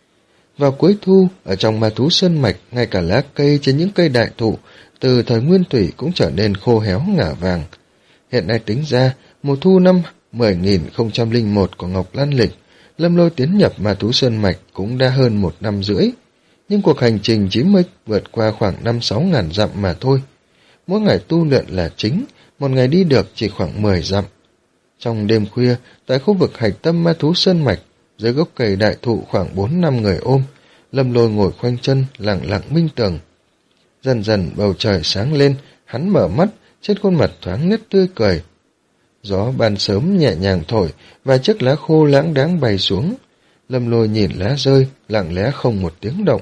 Vào cuối thu, ở trong ma thú sơn mạch, ngay cả lá cây trên những cây đại thụ từ thời nguyên thủy cũng trở nên khô héo ngả vàng. Hiện nay tính ra, mùa thu năm mười nghìn không trăm lẻ một của Ngọc Lan Lịch, Lâm Lôi tiến nhập ma thú sơn mạch cũng đã hơn một năm rưỡi. Nhưng cuộc hành trình chỉ mới vượt qua khoảng năm sáu ngàn dặm mà thôi. Mỗi ngày tu luyện là chính, một ngày đi được chỉ khoảng mười dặm. Trong đêm khuya, tại khu vực hạch tâm ma thú sơn mạch, dưới gốc cây đại thụ khoảng bốn năm người ôm, Lâm Lôi ngồi khoanh chân, lặng lặng minh tưởng. Dần dần bầu trời sáng lên, hắn mở mắt, trên khuôn mặt thoáng nét tươi cười. Gió ban sớm nhẹ nhàng thổi, vài chiếc lá khô lãng đáng bay xuống. Lâm Lôi nhìn lá rơi, lặng lẽ không một tiếng động.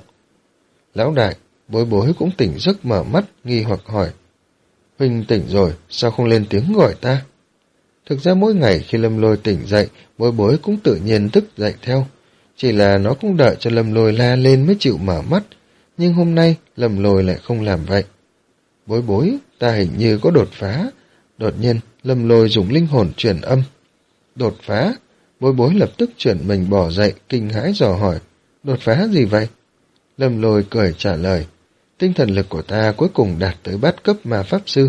Lão đại, Bối Bối cũng tỉnh giấc mở mắt, nghi hoặc hỏi. Huynh tỉnh rồi, sao không lên tiếng gọi ta? Thực ra mỗi ngày khi Lâm Lôi tỉnh dậy, Bối Bối cũng tự nhiên thức dậy theo. Chỉ là nó cũng đợi cho Lâm Lôi la lên mới chịu mở mắt. Nhưng hôm nay, Lâm Lôi lại không làm vậy. Bối Bối, ta hình như có đột phá. Đột nhiên, Lâm Lôi dùng linh hồn truyền âm. Đột phá? Bối Bối lập tức chuyển mình bỏ dậy, kinh hãi dò hỏi. Đột phá gì vậy? Lâm Lôi cười trả lời. Tinh thần lực của ta cuối cùng đạt tới bát cấp ma pháp sư.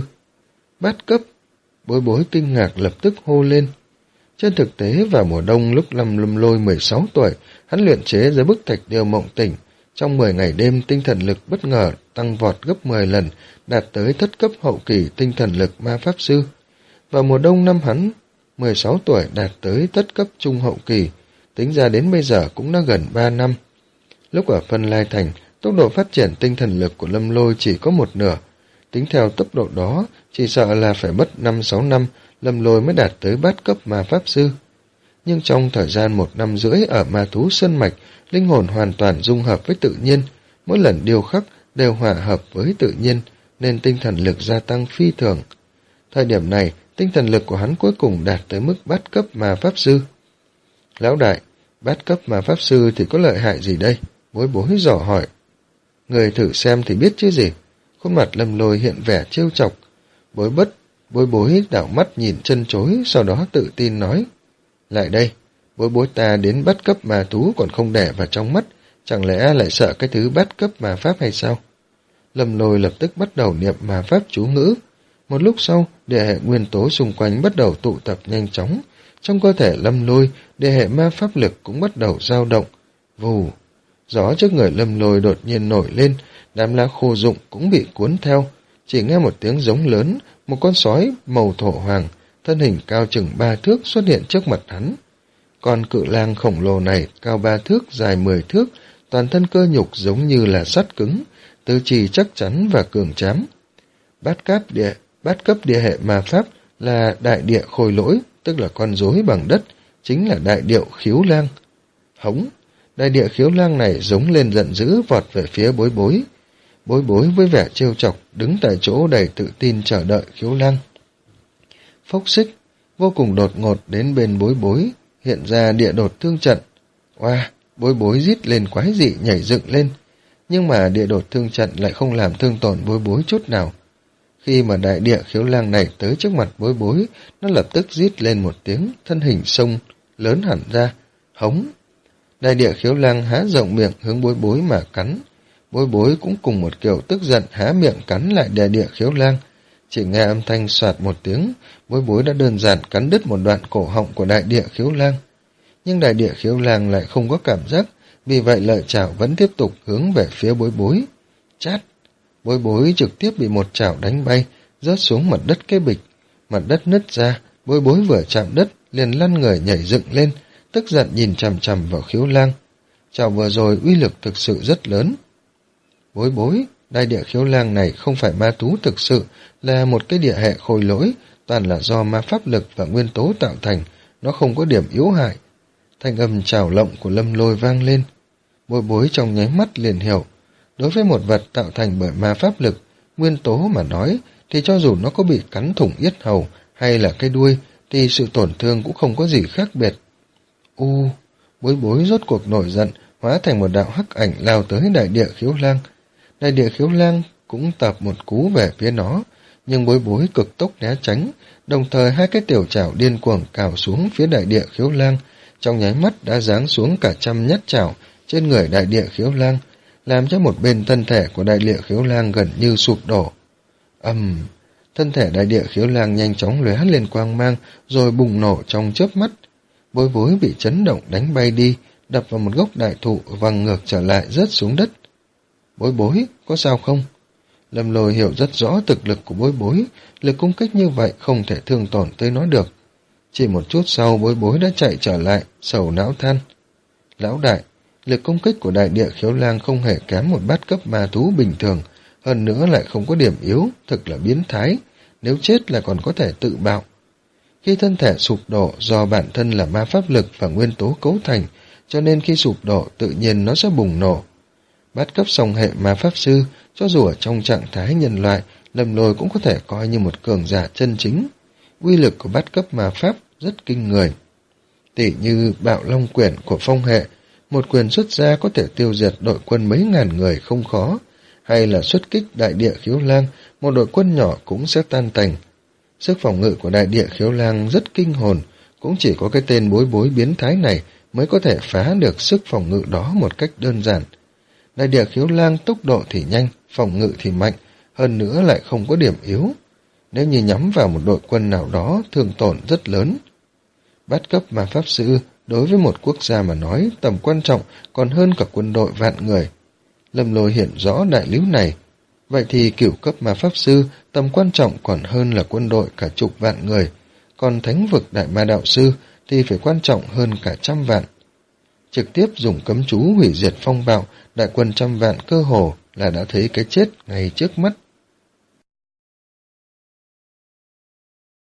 Bát cấp? Bối Bối kinh ngạc lập tức hô lên. Trên thực tế vào mùa đông lúc Lâm Lâm Lôi mười sáu tuổi, hắn luyện chế ra bức thạch điêu mộng tỉnh. Trong mười ngày đêm tinh thần lực bất ngờ tăng vọt gấp mười lần, đạt tới thất cấp hậu kỳ tinh thần lực ma pháp sư. Vào mùa đông năm hắn mười sáu tuổi đạt tới thất cấp trung hậu kỳ, tính ra đến bây giờ cũng đã gần ba năm. Lúc ở Phân Lai Thành, tốc độ phát triển tinh thần lực của Lâm Lôi chỉ có một nửa. Tính theo tốc độ đó, chỉ sợ là phải mất năm sáu năm, Lâm Lôi mới đạt tới bát cấp ma pháp sư. Nhưng trong thời gian một năm rưỡi ở ma thú sơn mạch, linh hồn hoàn toàn dung hợp với tự nhiên, mỗi lần điêu khắc đều hòa hợp với tự nhiên, nên tinh thần lực gia tăng phi thường. Thời điểm này, tinh thần lực của hắn cuối cùng đạt tới mức bát cấp ma pháp sư. Lão đại, bát cấp ma pháp sư thì có lợi hại gì đây? Bối Bối dò hỏi. Người thử xem thì biết chứ gì. Khuôn mặt Lâm Lôi hiện vẻ trêu chọc. Bối bất, Bối Bối đảo mắt nhìn chân chối, sau đó tự tin nói. Lại đây, Bối Bối ta đến bắt cấp ma thú còn không đẻ vào trong mắt, chẳng lẽ lại sợ cái thứ bắt cấp ma pháp hay sao? Lâm Lôi lập tức bắt đầu niệm ma pháp chú ngữ. Một lúc sau, địa hệ nguyên tố xung quanh bắt đầu tụ tập nhanh chóng. Trong cơ thể Lâm Lôi, địa hệ ma pháp lực cũng bắt đầu dao động. Vù! Gió trước người Lâm Lôi đột nhiên nổi lên, đám lá khô rụng cũng bị cuốn theo. Chỉ nghe một tiếng giống lớn, một con sói màu thổ hoàng, thân hình cao chừng ba thước xuất hiện trước mặt hắn. Con cự lang khổng lồ này cao ba thước, dài mười thước, toàn thân cơ nhục giống như là sắt cứng, tư trì chắc chắn và cường tráng. Bát cấp địa, bát cấp địa hệ ma pháp là đại địa khôi lỗi, tức là con rối bằng đất, chính là đại điệu khiếu lang. Hống! Đại địa khiếu lang này giống lên giận dữ vọt về phía Bối Bối. Bối Bối với vẻ trêu chọc, đứng tại chỗ đầy tự tin chờ đợi khiếu lang. Phốc xích, vô cùng đột ngột đến bên Bối Bối, hiện ra địa đột thương trận. Oa, Bối Bối rít lên quái dị nhảy dựng lên, nhưng mà địa đột thương trận lại không làm thương tổn Bối Bối chút nào. Khi mà đại địa khiếu lang này tới trước mặt Bối Bối, nó lập tức rít lên một tiếng, thân hình sông lớn hẳn ra, hống. Đại địa khiếu lang há rộng miệng hướng Bối Bối mà cắn. Bối Bối cũng cùng một kiểu tức giận há miệng cắn lại đại địa khiếu lang. Chỉ nghe âm thanh soạt một tiếng, Bối Bối đã đơn giản cắn đứt một đoạn cổ họng của đại địa khiếu lang. Nhưng đại địa khiếu lang lại không có cảm giác, vì vậy lợi chảo vẫn tiếp tục hướng về phía Bối Bối. Chát! Bối Bối trực tiếp bị một chảo đánh bay, rớt xuống mặt đất cái bịch. Mặt đất nứt ra, Bối Bối vừa chạm đất, liền lăn người nhảy dựng lên, tức giận nhìn chằm chằm vào khiếu lang. Chảo vừa rồi uy lực thực sự rất lớn. Bối Bối, đại địa khiếu lang này không phải ma thú thực sự, là một cái địa hệ khôi lỗi, toàn là do ma pháp lực và nguyên tố tạo thành, nó không có điểm yếu hại. Thanh âm trào lộng của Lâm Lôi vang lên. Bối Bối trong nháy mắt liền hiểu. Đối với một vật tạo thành bởi ma pháp lực, nguyên tố mà nói, thì cho dù nó có bị cắn thủng yết hầu hay là cái đuôi, thì sự tổn thương cũng không có gì khác biệt. U, Bối Bối rốt cuộc nổi giận, hóa thành một đạo hắc ảnh lao tới đại địa khiếu lang. Đại địa khiếu lang cũng tập một cú về phía nó, nhưng Bối Bối cực tốc né tránh, đồng thời hai cái tiểu chảo điên cuồng cào xuống phía đại địa khiếu lang, trong nháy mắt đã giáng xuống cả trăm nhát chảo trên người đại địa khiếu lang, làm cho một bên thân thể của đại địa khiếu lang gần như sụp đổ. Ầm, thân thể đại địa khiếu lang nhanh chóng lóe lên quang mang, rồi bùng nổ trong chớp mắt. Bối Bối bị chấn động đánh bay đi, đập vào một gốc đại thụ, văng ngược trở lại rớt xuống đất. Bối Bối, có sao không? Lâm Lôi hiểu rất rõ thực lực của Bối Bối, lực công kích như vậy không thể thương tổn tới nó được. Chỉ một chút sau Bối Bối đã chạy trở lại, sầu não than. Lão đại, lực công kích của đại địa khiếu lang không hề kém một bát cấp ma thú bình thường, hơn nữa lại không có điểm yếu, thực là biến thái, nếu chết là còn có thể tự bạo. Khi thân thể sụp đổ do bản thân là ma pháp lực và nguyên tố cấu thành, cho nên khi sụp đổ tự nhiên nó sẽ bùng nổ. Bát cấp song hệ ma pháp sư, cho dù ở trong trạng thái nhân loại, Lâm Lôi cũng có thể coi như một cường giả chân chính. Uy lực của bát cấp ma pháp rất kinh người. Tỉ như bạo long quyển của phong hệ, một quyền xuất ra có thể tiêu diệt đội quân mấy ngàn người không khó, hay là xuất kích đại địa khiếu lang, một đội quân nhỏ cũng sẽ tan tành. Sức phòng ngự của đại địa khiếu lang rất kinh hồn, cũng chỉ có cái tên Bối Bối biến thái này mới có thể phá được sức phòng ngự đó một cách đơn giản. Đại địa khiếu lang tốc độ thì nhanh, phòng ngự thì mạnh, hơn nữa lại không có điểm yếu. Nếu như nhắm vào một đội quân nào đó, thương tổn rất lớn. Bát cấp ma pháp sư đối với một quốc gia mà nói tầm quan trọng còn hơn cả quân đội vạn người. Lâm Lôi hiện rõ đại lý này. Vậy thì cửu cấp ma pháp sư tầm quan trọng còn hơn là quân đội cả chục vạn người, còn thánh vực đại ma đạo sư thì phải quan trọng hơn cả trăm vạn. Trực tiếp dùng cấm chú hủy diệt phong bạo, đại quân trăm vạn cơ hồ là đã thấy cái chết ngay trước mắt.